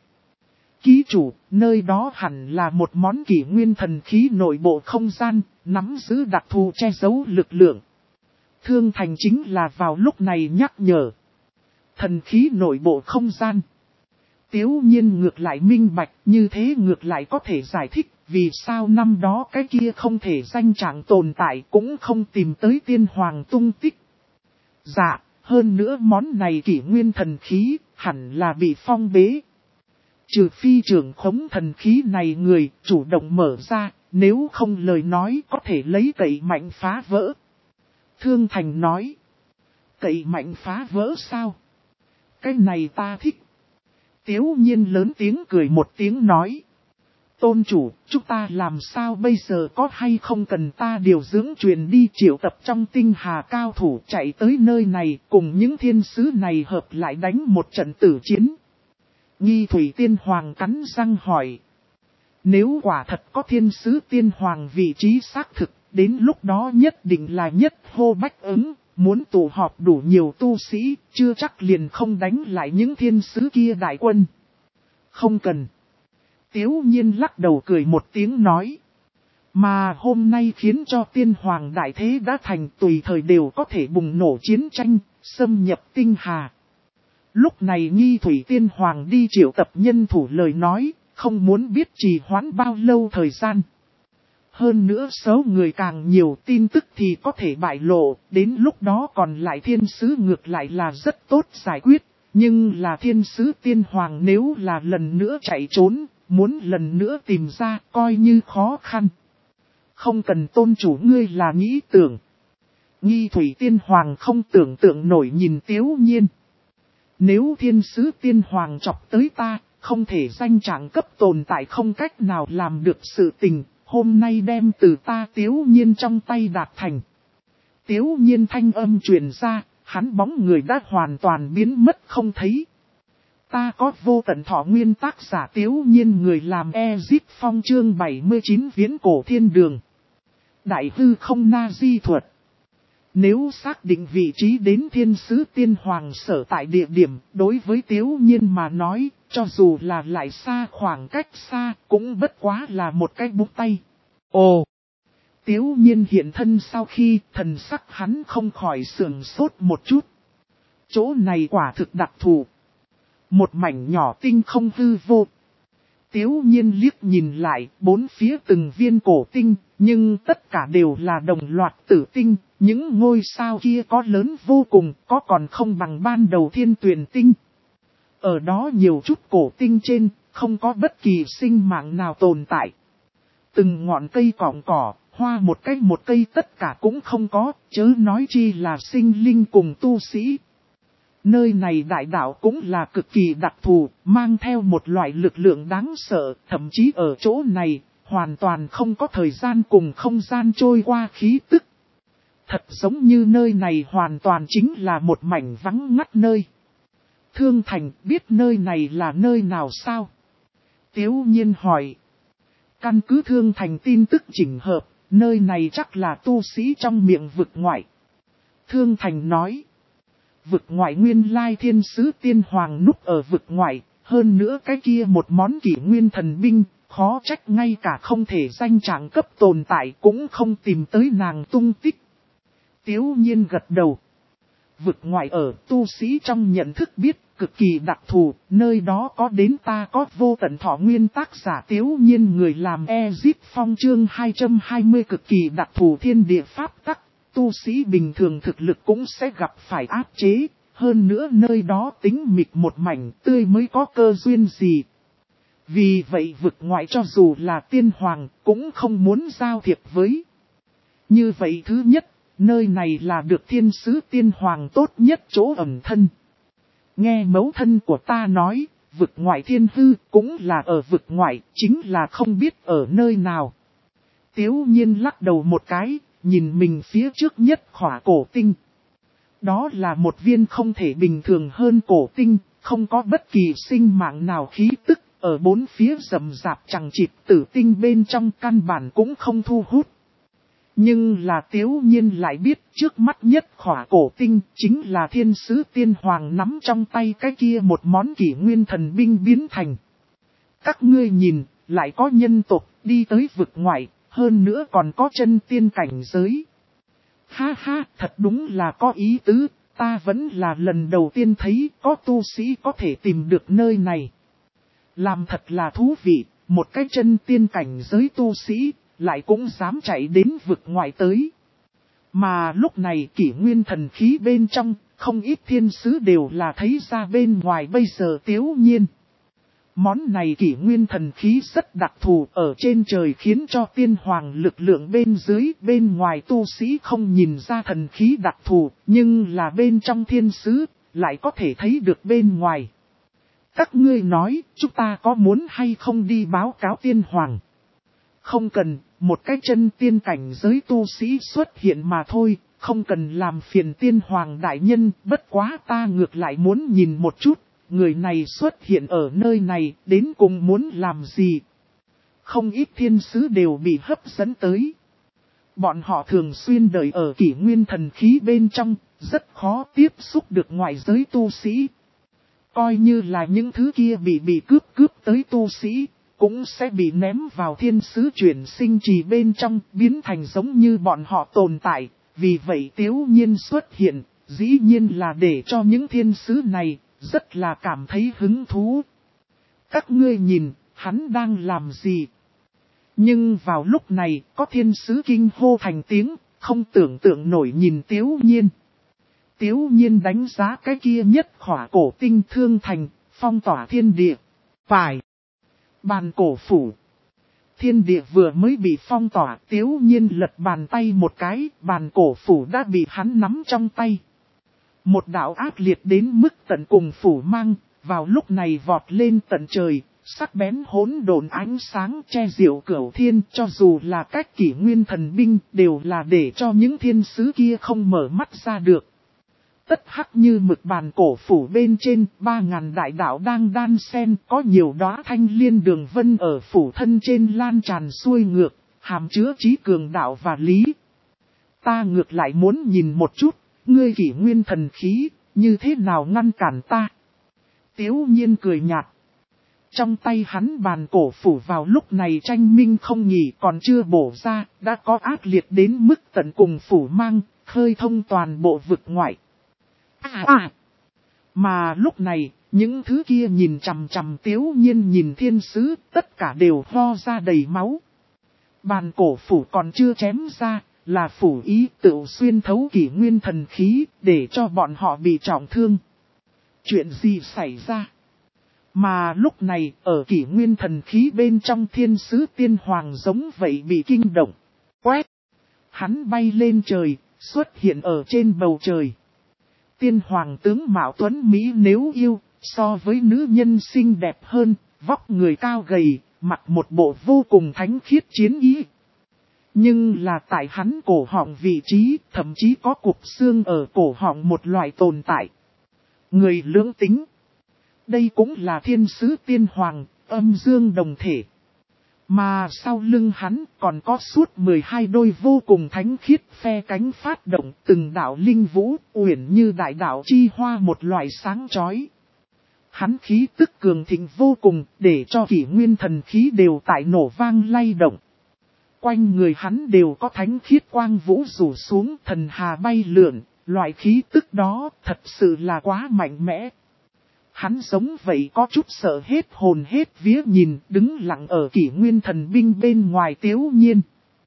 Ký chủ, nơi đó hẳn là một món kỷ nguyên thần khí nội bộ không gian, nắm giữ đặc thù che giấu lực lượng. Thương Thành chính là vào lúc này nhắc nhở. Thần khí nội bộ không gian. Tiếu nhiên ngược lại minh bạch, như thế ngược lại có thể giải thích vì sao năm đó cái kia không thể danh trạng tồn tại cũng không tìm tới tiên hoàng tung tích. Dạ, hơn nữa món này kỷ nguyên thần khí hẳn là bị phong bế. Trừ phi trưởng khống thần khí này người chủ động mở ra, nếu không lời nói có thể lấy cậy mạnh phá vỡ. Thương Thành nói. Cậy mạnh phá vỡ sao? Cái này ta thích. Tiếu nhiên lớn tiếng cười một tiếng nói. Tôn chủ, chúng ta làm sao bây giờ có hay không cần ta điều dưỡng truyền đi triệu tập trong tinh hà cao thủ chạy tới nơi này cùng những thiên sứ này hợp lại đánh một trận tử chiến. Nghi thủy tiên hoàng cắn răng hỏi. Nếu quả thật có thiên sứ tiên hoàng vị trí xác thực, đến lúc đó nhất định là nhất hô bách ứng, muốn tụ họp đủ nhiều tu sĩ, chưa chắc liền không đánh lại những thiên sứ kia đại quân. Không cần. Tiếu nhiên lắc đầu cười một tiếng nói. Mà hôm nay khiến cho tiên hoàng đại thế đã thành tùy thời đều có thể bùng nổ chiến tranh, xâm nhập tinh hà. Lúc này Nghi Thủy Tiên Hoàng đi triệu tập nhân thủ lời nói, không muốn biết trì hoãn bao lâu thời gian. Hơn nữa số người càng nhiều tin tức thì có thể bại lộ, đến lúc đó còn lại thiên sứ ngược lại là rất tốt giải quyết. Nhưng là thiên sứ tiên hoàng nếu là lần nữa chạy trốn, muốn lần nữa tìm ra coi như khó khăn. Không cần tôn chủ ngươi là nghĩ tưởng. Nghi Thủy Tiên Hoàng không tưởng tượng nổi nhìn Tiếu Nhiên. Nếu thiên sứ tiên hoàng chọc tới ta, không thể danh trạng cấp tồn tại không cách nào làm được sự tình, hôm nay đem từ ta Tiếu Nhiên trong tay đạt thành. Tiếu Nhiên thanh âm truyền ra, hắn bóng người đã hoàn toàn biến mất không thấy. Ta có vô tận thọ nguyên tác giả Tiếu Nhiên người làm Ezip Phong chương bảy mươi chín viễn cổ thiên đường. Đại hư không na di thuật. Nếu xác định vị trí đến thiên sứ tiên hoàng sở tại địa điểm, đối với Tiếu Nhiên mà nói, cho dù là lại xa khoảng cách xa, cũng bất quá là một cái búng tay. Ồ! Tiếu Nhiên hiện thân sau khi thần sắc hắn không khỏi sườn sốt một chút. Chỗ này quả thực đặc thù. Một mảnh nhỏ tinh không hư vô. Tiếu Nhiên liếc nhìn lại bốn phía từng viên cổ tinh, nhưng tất cả đều là đồng loạt tử tinh. Những ngôi sao kia có lớn vô cùng, có còn không bằng ban đầu thiên tuyển tinh. Ở đó nhiều chút cổ tinh trên, không có bất kỳ sinh mạng nào tồn tại. Từng ngọn cây cỏng cỏ, hoa một cây một cây tất cả cũng không có, chớ nói chi là sinh linh cùng tu sĩ. Nơi này đại đạo cũng là cực kỳ đặc thù, mang theo một loại lực lượng đáng sợ, thậm chí ở chỗ này, hoàn toàn không có thời gian cùng không gian trôi qua khí tức. Thật giống như nơi này hoàn toàn chính là một mảnh vắng ngắt nơi. Thương Thành biết nơi này là nơi nào sao? Tiếu Nhiên hỏi. Căn cứ Thương Thành tin tức chỉnh hợp, nơi này chắc là tu sĩ trong miệng vực ngoại. Thương Thành nói. Vực ngoại nguyên lai thiên sứ tiên hoàng núp ở vực ngoại, hơn nữa cái kia một món kỷ nguyên thần binh, khó trách ngay cả không thể danh trạng cấp tồn tại cũng không tìm tới nàng tung tích. Tiếu Nhiên gật đầu. Vực ngoại ở tu sĩ trong nhận thức biết cực kỳ đặc thù, nơi đó có đến ta có vô tận thọ nguyên tác giả Tiếu Nhiên người làm Ezip Phong chương hai trăm hai mươi cực kỳ đặc thù thiên địa pháp tắc, tu sĩ bình thường thực lực cũng sẽ gặp phải áp chế, hơn nữa nơi đó tính mịch một mảnh tươi mới có cơ duyên gì. Vì vậy vực ngoại cho dù là tiên hoàng cũng không muốn giao thiệp với. Như vậy thứ nhất, nơi này là được thiên sứ tiên hoàng tốt nhất chỗ ẩn thân. Nghe mẫu thân của ta nói, vực ngoại thiên hư cũng là ở vực ngoại, chính là không biết ở nơi nào. Tiếu Nhiên lắc đầu một cái, nhìn mình phía trước nhất khỏa cổ tinh. Đó là một viên không thể bình thường hơn cổ tinh, không có bất kỳ sinh mạng nào khí tức, ở bốn phía rậm rạp chẳng chịt tử tinh bên trong căn bản cũng không thu hút. Nhưng là Tiếu Nhiên lại biết trước mắt nhất khỏa cổ tinh chính là thiên sứ tiên hoàng nắm trong tay cái kia một món kỷ nguyên thần binh biến thành. Các ngươi nhìn, lại có nhân tộc đi tới vực ngoại, hơn nữa còn có chân tiên cảnh giới. Ha ha, thật đúng là có ý tứ, ta vẫn là lần đầu tiên thấy có tu sĩ có thể tìm được nơi này. Làm thật là thú vị, một cái chân tiên cảnh giới tu sĩ, lại cũng dám chạy đến vực ngoại tới. Mà lúc này kỷ nguyên thần khí bên trong, không ít thiên sứ đều là thấy ra bên ngoài bây giờ Tiếu Nhiên. Món này kỷ nguyên thần khí rất đặc thù ở trên trời khiến cho tiên hoàng lực lượng bên dưới bên ngoài tu sĩ không nhìn ra thần khí đặc thù, nhưng là bên trong thiên sứ lại có thể thấy được bên ngoài. Các ngươi nói, chúng ta có muốn hay không đi báo cáo tiên hoàng? Không cần, một cái chân tiên cảnh giới tu sĩ xuất hiện mà thôi, không cần làm phiền tiên hoàng đại nhân, bất quá ta ngược lại muốn nhìn một chút, người này xuất hiện ở nơi này, đến cùng muốn làm gì? Không ít thiên sứ đều bị hấp dẫn tới. Bọn họ thường xuyên đợi ở kỷ nguyên thần khí bên trong, rất khó tiếp xúc được ngoại giới tu sĩ. Coi như là những thứ kia bị bị cướp cướp tới tu sĩ, cũng sẽ bị ném vào thiên sứ chuyển sinh trì bên trong, biến thành giống như bọn họ tồn tại. Vì vậy Tiếu Nhiên xuất hiện, dĩ nhiên là để cho những thiên sứ này, rất là cảm thấy hứng thú. Các ngươi nhìn, hắn đang làm gì? Nhưng vào lúc này, có thiên sứ kinh hô thành tiếng, không tưởng tượng nổi nhìn Tiếu Nhiên. Tiếu Nhiên đánh giá cái kia nhất khỏa cổ tinh thương thành, phong tỏa thiên địa. Phải. Bàn cổ phủ. Thiên địa vừa mới bị phong tỏa, Tiếu Nhiên lật bàn tay một cái, bàn cổ phủ đã bị hắn nắm trong tay. Một đạo ác liệt đến mức tận cùng phủ mang, vào lúc này vọt lên tận trời, sắc bén hỗn độn ánh sáng che diệu cửu thiên, cho dù là cách kỷ nguyên thần binh đều là để cho những thiên sứ kia không mở mắt ra được. Tất hắc như mực bàn cổ phủ bên trên, ba ngàn đại đạo đang đan xen, có nhiều đóa thanh liên đường vân ở phủ thân trên lan tràn xuôi ngược, hàm chứa trí cường đạo và lý. Ta ngược lại muốn nhìn một chút, ngươi kỷ nguyên thần khí, như thế nào ngăn cản ta? Tiếu Nhiên cười nhạt. Trong tay hắn bàn cổ phủ vào lúc này tranh minh không nghỉ, còn chưa bổ ra, đã có ác liệt đến mức tận cùng phủ mang, khơi thông toàn bộ vực ngoại. À à! Mà lúc này, những thứ kia nhìn chằm chằm Tiếu Nhiên nhìn thiên sứ, tất cả đều ho ra đầy máu. Bàn cổ phủ còn chưa chém ra, là phủ ý tự xuyên thấu kỷ nguyên thần khí, để cho bọn họ bị trọng thương. Chuyện gì xảy ra? Mà lúc này, ở kỷ nguyên thần khí bên trong thiên sứ tiên hoàng giống vậy bị kinh động. Quét! Hắn bay lên trời, xuất hiện ở trên bầu trời. Tiên hoàng tướng Mạo Tuấn Mỹ nếu yêu, so với nữ nhân xinh đẹp hơn, vóc người cao gầy, mặc một bộ vô cùng thánh khiết chiến ý. Nhưng là tại hắn cổ họng vị trí, thậm chí có cục xương ở cổ họng một loại tồn tại. Người lưỡng tính. Đây cũng là thiên sứ tiên hoàng, âm dương đồng thể. Mà sau lưng hắn còn có suốt mười hai đôi vô cùng thánh khiết phe cánh phát động từng đạo linh vũ, uyển như đại đạo chi hoa một loại sáng chói. Hắn khí tức cường thịnh vô cùng, để cho kỷ nguyên thần khí đều tại nổ vang lay động. Quanh người hắn đều có thánh khiết quang vũ rủ xuống, thần hà bay lượn, loại khí tức đó thật sự là quá mạnh mẽ. Hắn giống vậy có chút sợ hết hồn hết vía nhìn, đứng lặng ở kỷ nguyên thần binh bên ngoài Tiếu Nhiên.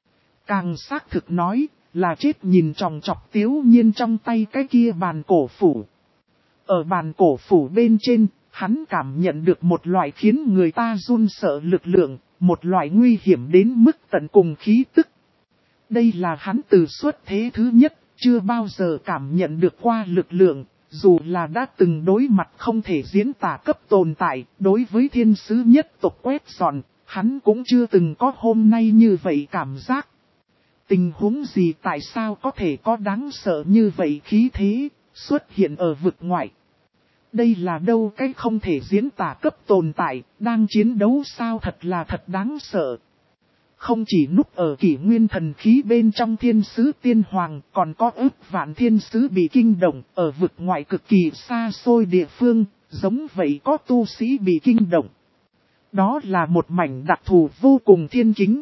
Càng xác thực nói, là chết nhìn tròng trọc Tiếu Nhiên trong tay cái kia bàn cổ phủ. Ở bàn cổ phủ bên trên, hắn cảm nhận được một loại khiến người ta run sợ lực lượng, một loại nguy hiểm đến mức tận cùng khí tức. Đây là hắn từ xuất thế thứ nhất, chưa bao giờ cảm nhận được qua lực lượng. Dù là đã từng đối mặt không thể diễn tả cấp tồn tại, đối với thiên sứ nhất tộc quét dọn, hắn cũng chưa từng có hôm nay như vậy cảm giác. Tình huống gì tại sao có thể có đáng sợ như vậy khí thế, xuất hiện ở vực ngoại. Đây là đâu cái không thể diễn tả cấp tồn tại, đang chiến đấu sao thật là thật đáng sợ. Không chỉ núp ở kỷ nguyên thần khí bên trong thiên sứ tiên hoàng, còn có ức vạn thiên sứ bị kinh động, ở vực ngoại cực kỳ xa xôi địa phương, giống vậy có tu sĩ bị kinh động. Đó là một mảnh đặc thù vô cùng thiên kính.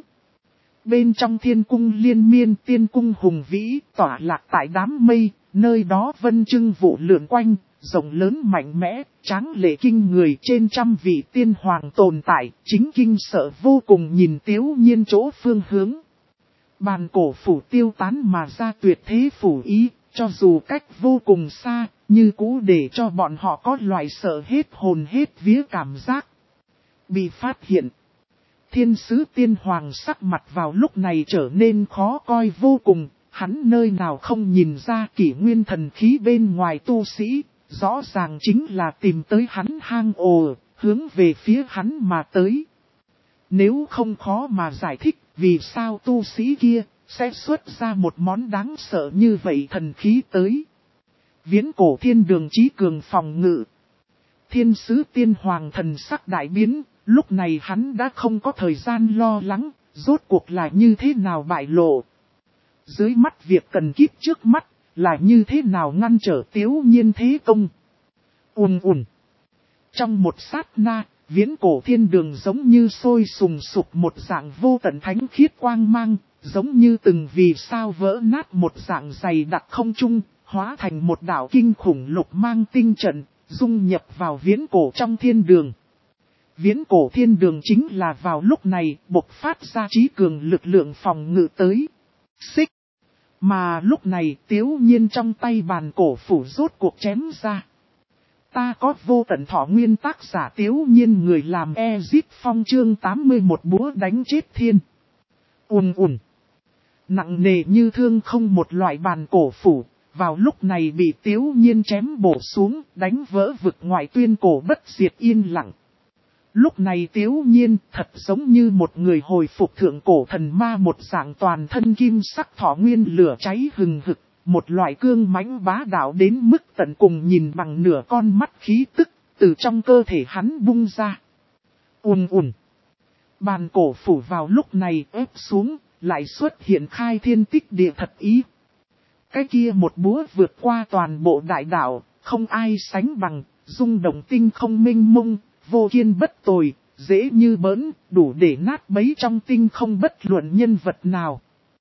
Bên trong thiên cung liên miên tiên cung hùng vĩ, tỏa lạc tại đám mây, nơi đó vân trưng vụ lượn quanh, rộng lớn mạnh mẽ, tráng lệ kinh người trên trăm vị tiên hoàng tồn tại, chính kinh sợ vô cùng nhìn Tiếu Nhiên chỗ phương hướng. Bàn cổ phủ tiêu tán mà ra tuyệt thế phủ ý, cho dù cách vô cùng xa, như cũ để cho bọn họ có loại sợ hết hồn hết vía cảm giác. Bị phát hiện. Thiên sứ tiên hoàng sắc mặt vào lúc này trở nên khó coi vô cùng, hắn nơi nào không nhìn ra kỷ nguyên thần khí bên ngoài tu sĩ. Rõ ràng chính là tìm tới hắn hang ồ, hướng về phía hắn mà tới. Nếu không khó mà giải thích vì sao tu sĩ kia sẽ xuất ra một món đáng sợ như vậy thần khí tới. Viễn cổ thiên đường chí cường phòng ngự. Thiên sứ tiên hoàng thần sắc đại biến, lúc này hắn đã không có thời gian lo lắng, rốt cuộc là như thế nào bại lộ. Dưới mắt việc cần kíp trước mắt. Là như thế nào ngăn trở Tiếu Nhiên thế công? Ùn ùn. Trong một sát na, viễn cổ thiên đường giống như sôi sùng sục một dạng vô tận thánh khiết quang mang, giống như từng vì sao vỡ nát một dạng dày đặc không trung, hóa thành một đạo kinh khủng lục mang tinh trận, dung nhập vào viễn cổ trong thiên đường. Viễn cổ thiên đường chính là vào lúc này bộc phát ra trí cường lực lượng phòng ngự tới. Xích. Mà lúc này Tiếu Nhiên trong tay bàn cổ phủ rốt cuộc chém ra. Ta có vô tận thọ nguyên tác giả Tiếu Nhiên người làm Ezip Phong chương tám mươi mốt búa đánh chết thiên. Ùn ùn. Nặng nề như thương không một loại bàn cổ phủ, vào lúc này bị Tiếu Nhiên chém bổ xuống, đánh vỡ vực ngoại tuyên cổ bất diệt yên lặng. Lúc này Tiếu Nhiên thật giống như một người hồi phục thượng cổ thần ma một dạng toàn thân kim sắc thọ nguyên lửa cháy hừng hực, một loại cương mãnh bá đạo đến mức tận cùng nhìn bằng nửa con mắt khí tức, từ trong cơ thể hắn bung ra. Ùn ùn. Bàn cổ phủ vào lúc này ép xuống, lại xuất hiện khai thiên tích địa thật ý. Cái kia một búa vượt qua toàn bộ đại đạo, không ai sánh bằng, rung động tinh không minh mông, vô kiên bất tồi, dễ như bỡn, đủ để nát bấy trong tinh không bất luận nhân vật nào.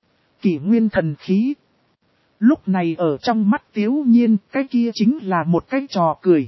Kỷ nguyên thần khí. Lúc này ở trong mắt Tiếu Nhiên, cái kia chính là một cái trò cười.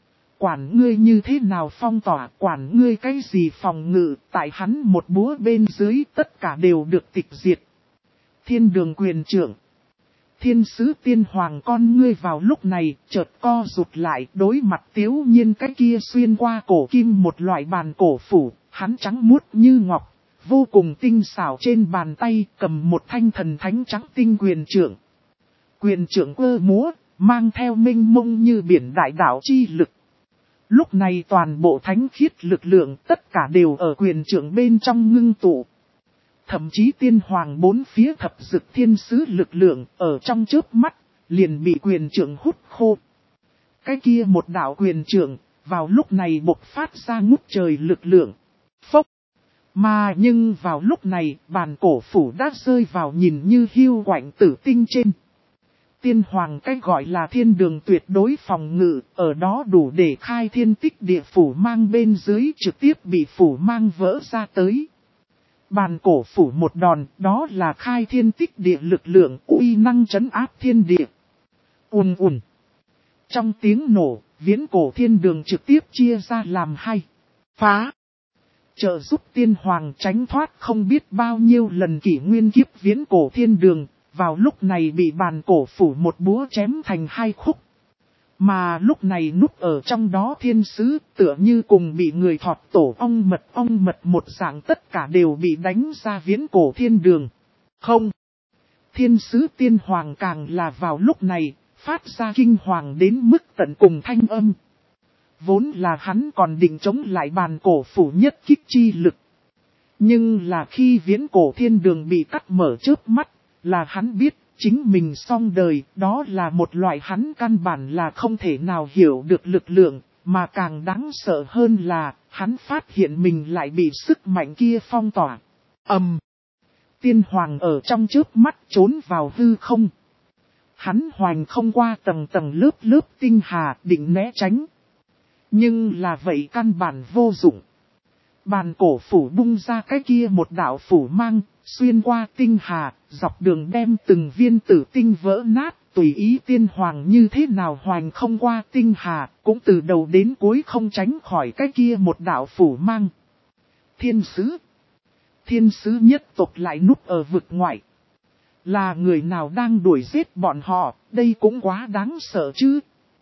Quản ngươi như thế nào phong tỏa, quản ngươi cái gì phòng ngự, tại hắn một búa bên dưới tất cả đều được tịch diệt. Thiên đường quyền trưởng. Thiên sứ tiên hoàng con ngươi vào lúc này chợt co rụt lại đối mặt Tiếu Nhiên cái kia xuyên qua cổ kim một loại bàn cổ phủ, hắn trắng muốt như ngọc, vô cùng tinh xảo trên bàn tay cầm một thanh thần thánh trắng tinh quyền trưởng. Quyền trưởng cơ múa, mang theo minh mông như biển đại đạo chi lực. Lúc này toàn bộ thánh khiết lực lượng tất cả đều ở quyền trưởng bên trong ngưng tụ. Thậm chí tiên hoàng bốn phía thập dực thiên sứ lực lượng ở trong chớp mắt, liền bị quyền trưởng hút khô. Cái kia một đạo quyền trưởng, vào lúc này bộc phát ra ngút trời lực lượng. Phốc. Mà nhưng vào lúc này, bàn cổ phủ đã rơi vào nhìn như hiu quạnh tử tinh trên. Tiên hoàng cái gọi là thiên đường tuyệt đối phòng ngự, ở đó đủ để khai thiên tích địa phủ mang bên dưới trực tiếp bị phủ mang vỡ ra tới. Bàn cổ phủ một đòn, đó là khai thiên tích địa lực lượng uy năng trấn áp thiên địa. Ùn ùn. Trong tiếng nổ, viễn cổ thiên đường trực tiếp chia ra làm hai. Phá. Trợ giúp tiên hoàng tránh thoát không biết bao nhiêu lần kỷ nguyên kiếp viễn cổ thiên đường, vào lúc này bị bàn cổ phủ một búa chém thành hai khúc. Mà lúc này núp ở trong đó thiên sứ tựa như cùng bị người thọt tổ ong mật ong mật một dạng tất cả đều bị đánh ra viễn cổ thiên đường. Không. Thiên sứ tiên hoàng càng là vào lúc này phát ra kinh hoàng đến mức tận cùng thanh âm. Vốn là hắn còn định chống lại bàn cổ phủ nhất kích chi lực. Nhưng là khi viễn cổ thiên đường bị cắt mở trước mắt, là hắn biết. Chính mình xong đời, đó là một loại hắn căn bản là không thể nào hiểu được lực lượng, mà càng đáng sợ hơn là, hắn phát hiện mình lại bị sức mạnh kia phong tỏa. Ầm! Um, tiên hoàng ở trong trước mắt trốn vào hư không. Hắn hoành không qua tầng tầng lớp lớp tinh hà định né tránh. Nhưng là vậy căn bản vô dụng. Bàn cổ phủ bung ra cái kia một đạo phủ mang, xuyên qua tinh hà, dọc đường đem từng viên tử tinh vỡ nát, tùy ý tiên hoàng như thế nào hoành không qua tinh hà, cũng từ đầu đến cuối không tránh khỏi cái kia một đạo phủ mang. Thiên sứ. Thiên sứ nhất tộc lại núp ở vực ngoại. Là người nào đang đuổi giết bọn họ, đây cũng quá đáng sợ chứ.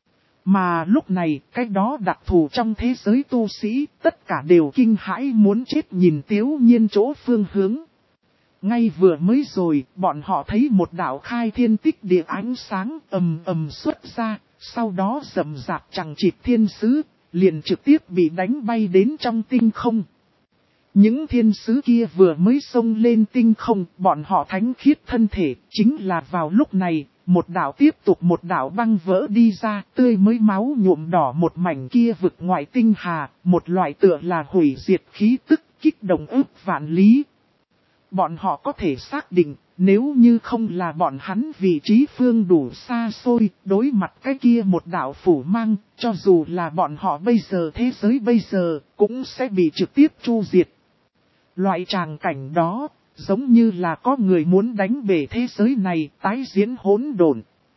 Mà lúc này, cái đó đặc thù trong thế giới tu sĩ, tất cả đều kinh hãi muốn chết nhìn Tiếu Nhiên chỗ phương hướng. Ngay vừa mới rồi, bọn họ thấy một đạo khai thiên tích địa ánh sáng ầm ầm xuất ra, sau đó rầm rạp chẳng chịt thiên sứ, liền trực tiếp bị đánh bay đến trong tinh không. Những thiên sứ kia vừa mới xông lên tinh không, bọn họ thánh khiết thân thể, chính là vào lúc này, một đạo tiếp tục một đạo băng vỡ đi ra, tươi mới máu nhuộm đỏ một mảnh kia vực ngoại tinh hà, một loại tựa là hủy diệt khí tức, kích động ức vạn lý. Bọn họ có thể xác định, nếu như không là bọn hắn vị trí phương đủ xa xôi, đối mặt cái kia một đạo phủ mang, cho dù là bọn họ bây giờ thế giới bây giờ, cũng sẽ bị trực tiếp tru diệt. Loại tràng cảnh đó, giống như là có người muốn đánh bể thế giới này, tái diễn hỗn độn.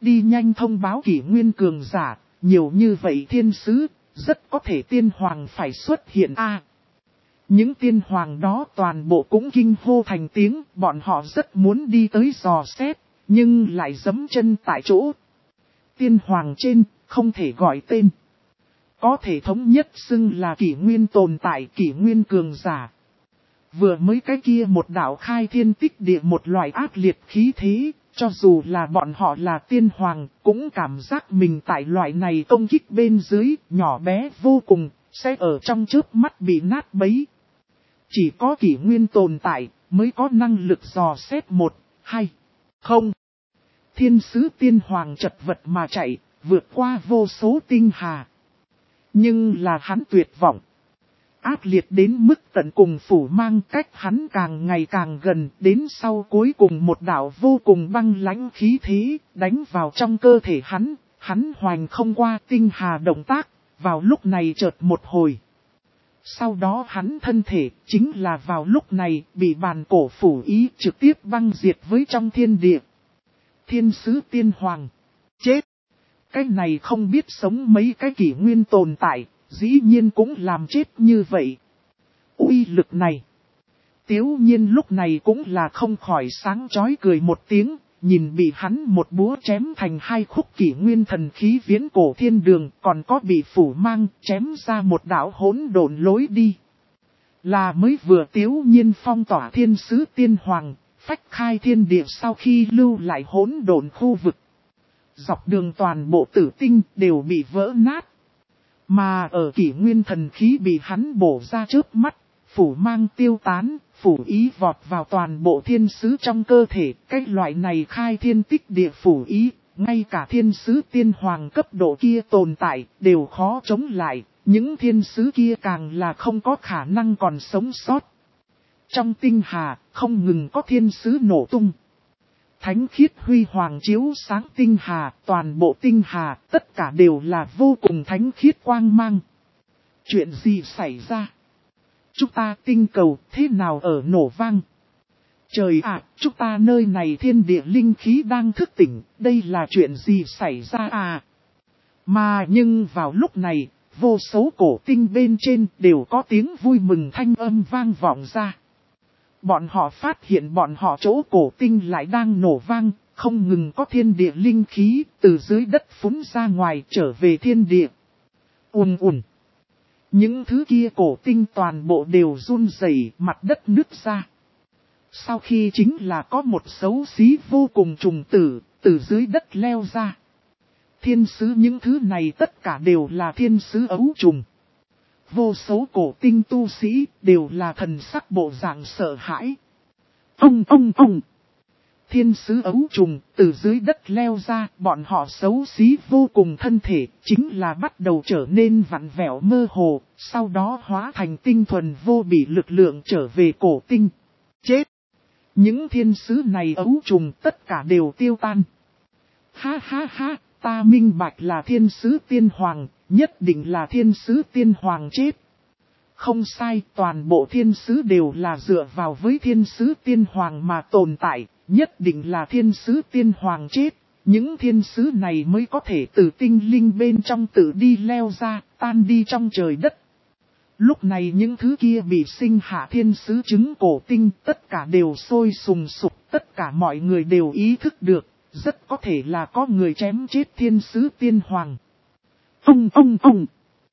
đi nhanh thông báo kỷ nguyên cường giả, nhiều như vậy thiên sứ, rất có thể tiên hoàng phải xuất hiện a. Những tiên hoàng đó toàn bộ cũng kinh hô thành tiếng, bọn họ rất muốn đi tới dò xét, nhưng lại giẫm chân tại chỗ. Tiên hoàng trên, không thể gọi tên. Có thể thống nhất xưng là kỷ nguyên tồn tại, kỷ nguyên cường giả. Vừa mới cái kia một đạo khai thiên tích địa một loại ác liệt khí thế, cho dù là bọn họ là tiên hoàng, cũng cảm giác mình tại loại này công kích bên dưới, nhỏ bé vô cùng, sẽ ở trong chớp mắt bị nát bấy. Chỉ có kỷ nguyên tồn tại, mới có năng lực dò xét một, hai, không. Thiên sứ tiên hoàng chật vật mà chạy, vượt qua vô số tinh hà. Nhưng là hắn tuyệt vọng. Ác liệt đến mức tận cùng phủ mang cách hắn càng ngày càng gần, đến sau cuối cùng một đạo vô cùng băng lãnh khí thế, đánh vào trong cơ thể hắn, hắn hoành không qua tinh hà động tác, vào lúc này chợt một hồi. Sau đó hắn thân thể, chính là vào lúc này, bị bàn cổ phủ ý trực tiếp băng diệt với trong thiên địa. Thiên sứ tiên hoàng, chết. Cái này không biết sống mấy cái kỷ nguyên tồn tại, dĩ nhiên cũng làm chết như vậy. Uy lực này. Tiếu nhiên lúc này cũng là không khỏi sáng chói cười một tiếng, nhìn bị hắn một búa chém thành hai khúc kỷ nguyên thần khí viễn cổ thiên đường, còn có bị phủ mang chém ra một đạo hỗn độn lối đi. Là mới vừa tiếu nhiên phong tỏa thiên sứ tiên hoàng, phách khai thiên địa sau khi lưu lại hỗn độn khu vực. Dọc đường toàn bộ tử tinh đều bị vỡ nát. Mà ở kỷ nguyên thần khí bị hắn bổ ra trước mắt, phủ mang tiêu tán, phủ ý vọt vào toàn bộ thiên sứ trong cơ thể. Cái loại này khai thiên tích địa phủ ý, ngay cả thiên sứ tiên hoàng cấp độ kia tồn tại, đều khó chống lại. Những thiên sứ kia càng là không có khả năng còn sống sót. Trong tinh hà, không ngừng có thiên sứ nổ tung. Thánh khiết huy hoàng chiếu sáng tinh hà, toàn bộ tinh hà, tất cả đều là vô cùng thánh khiết quang mang. Chuyện gì xảy ra? Chúng ta tinh cầu thế nào ở nổ vang? Trời ạ, chúng ta nơi này thiên địa linh khí đang thức tỉnh, đây là chuyện gì xảy ra à? Mà nhưng vào lúc này, vô số cổ tinh bên trên đều có tiếng vui mừng thanh âm vang vọng ra. Bọn họ phát hiện bọn họ chỗ cổ tinh lại đang nổ vang, không ngừng có thiên địa linh khí từ dưới đất phúng ra ngoài trở về thiên địa. Ùn ùn. Những thứ kia cổ tinh toàn bộ đều run rẩy, mặt đất nứt ra. Sau khi chính là có một xấu xí vô cùng trùng tử, từ dưới đất leo ra. Thiên sứ những thứ này tất cả đều là thiên sứ ấu trùng. Vô số cổ tinh tu sĩ đều là thần sắc bộ dạng sợ hãi. Ông ông ông. Thiên sứ ấu trùng từ dưới đất leo ra, bọn họ xấu xí vô cùng thân thể, chính là bắt đầu trở nên vặn vẹo mơ hồ, sau đó hóa thành tinh thuần vô bị lực lượng trở về cổ tinh. Chết! Những thiên sứ này ấu trùng tất cả đều tiêu tan. Ha ha ha, ta minh bạch là thiên sứ tiên hoàng, nhất định là thiên sứ tiên hoàng chết. Không sai, toàn bộ thiên sứ đều là dựa vào với thiên sứ tiên hoàng mà tồn tại, nhất định là thiên sứ tiên hoàng chết. Những thiên sứ này mới có thể từ tinh linh bên trong tự đi leo ra, tan đi trong trời đất. Lúc này những thứ kia bị sinh hạ thiên sứ trứng cổ tinh tất cả đều sôi sùng sục, tất cả mọi người đều ý thức được, rất có thể là có người chém chết thiên sứ tiên hoàng. Ông ông ông!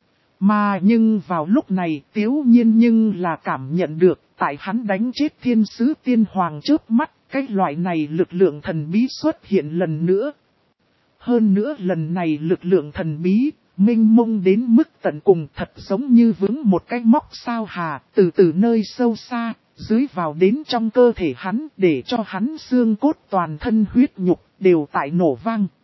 Mà nhưng vào lúc này Tiếu Nhiên nhưng là cảm nhận được, tại hắn đánh chết thiên sứ tiên hoàng trước mắt, cái loại này lực lượng thần bí xuất hiện lần nữa. Hơn nữa lần này lực lượng thần bí, mênh mông đến mức tận cùng thật giống như vướng một cái móc sao hà, từ từ nơi sâu xa, dưới vào đến trong cơ thể hắn, để cho hắn xương cốt toàn thân huyết nhục, đều tại nổ vang.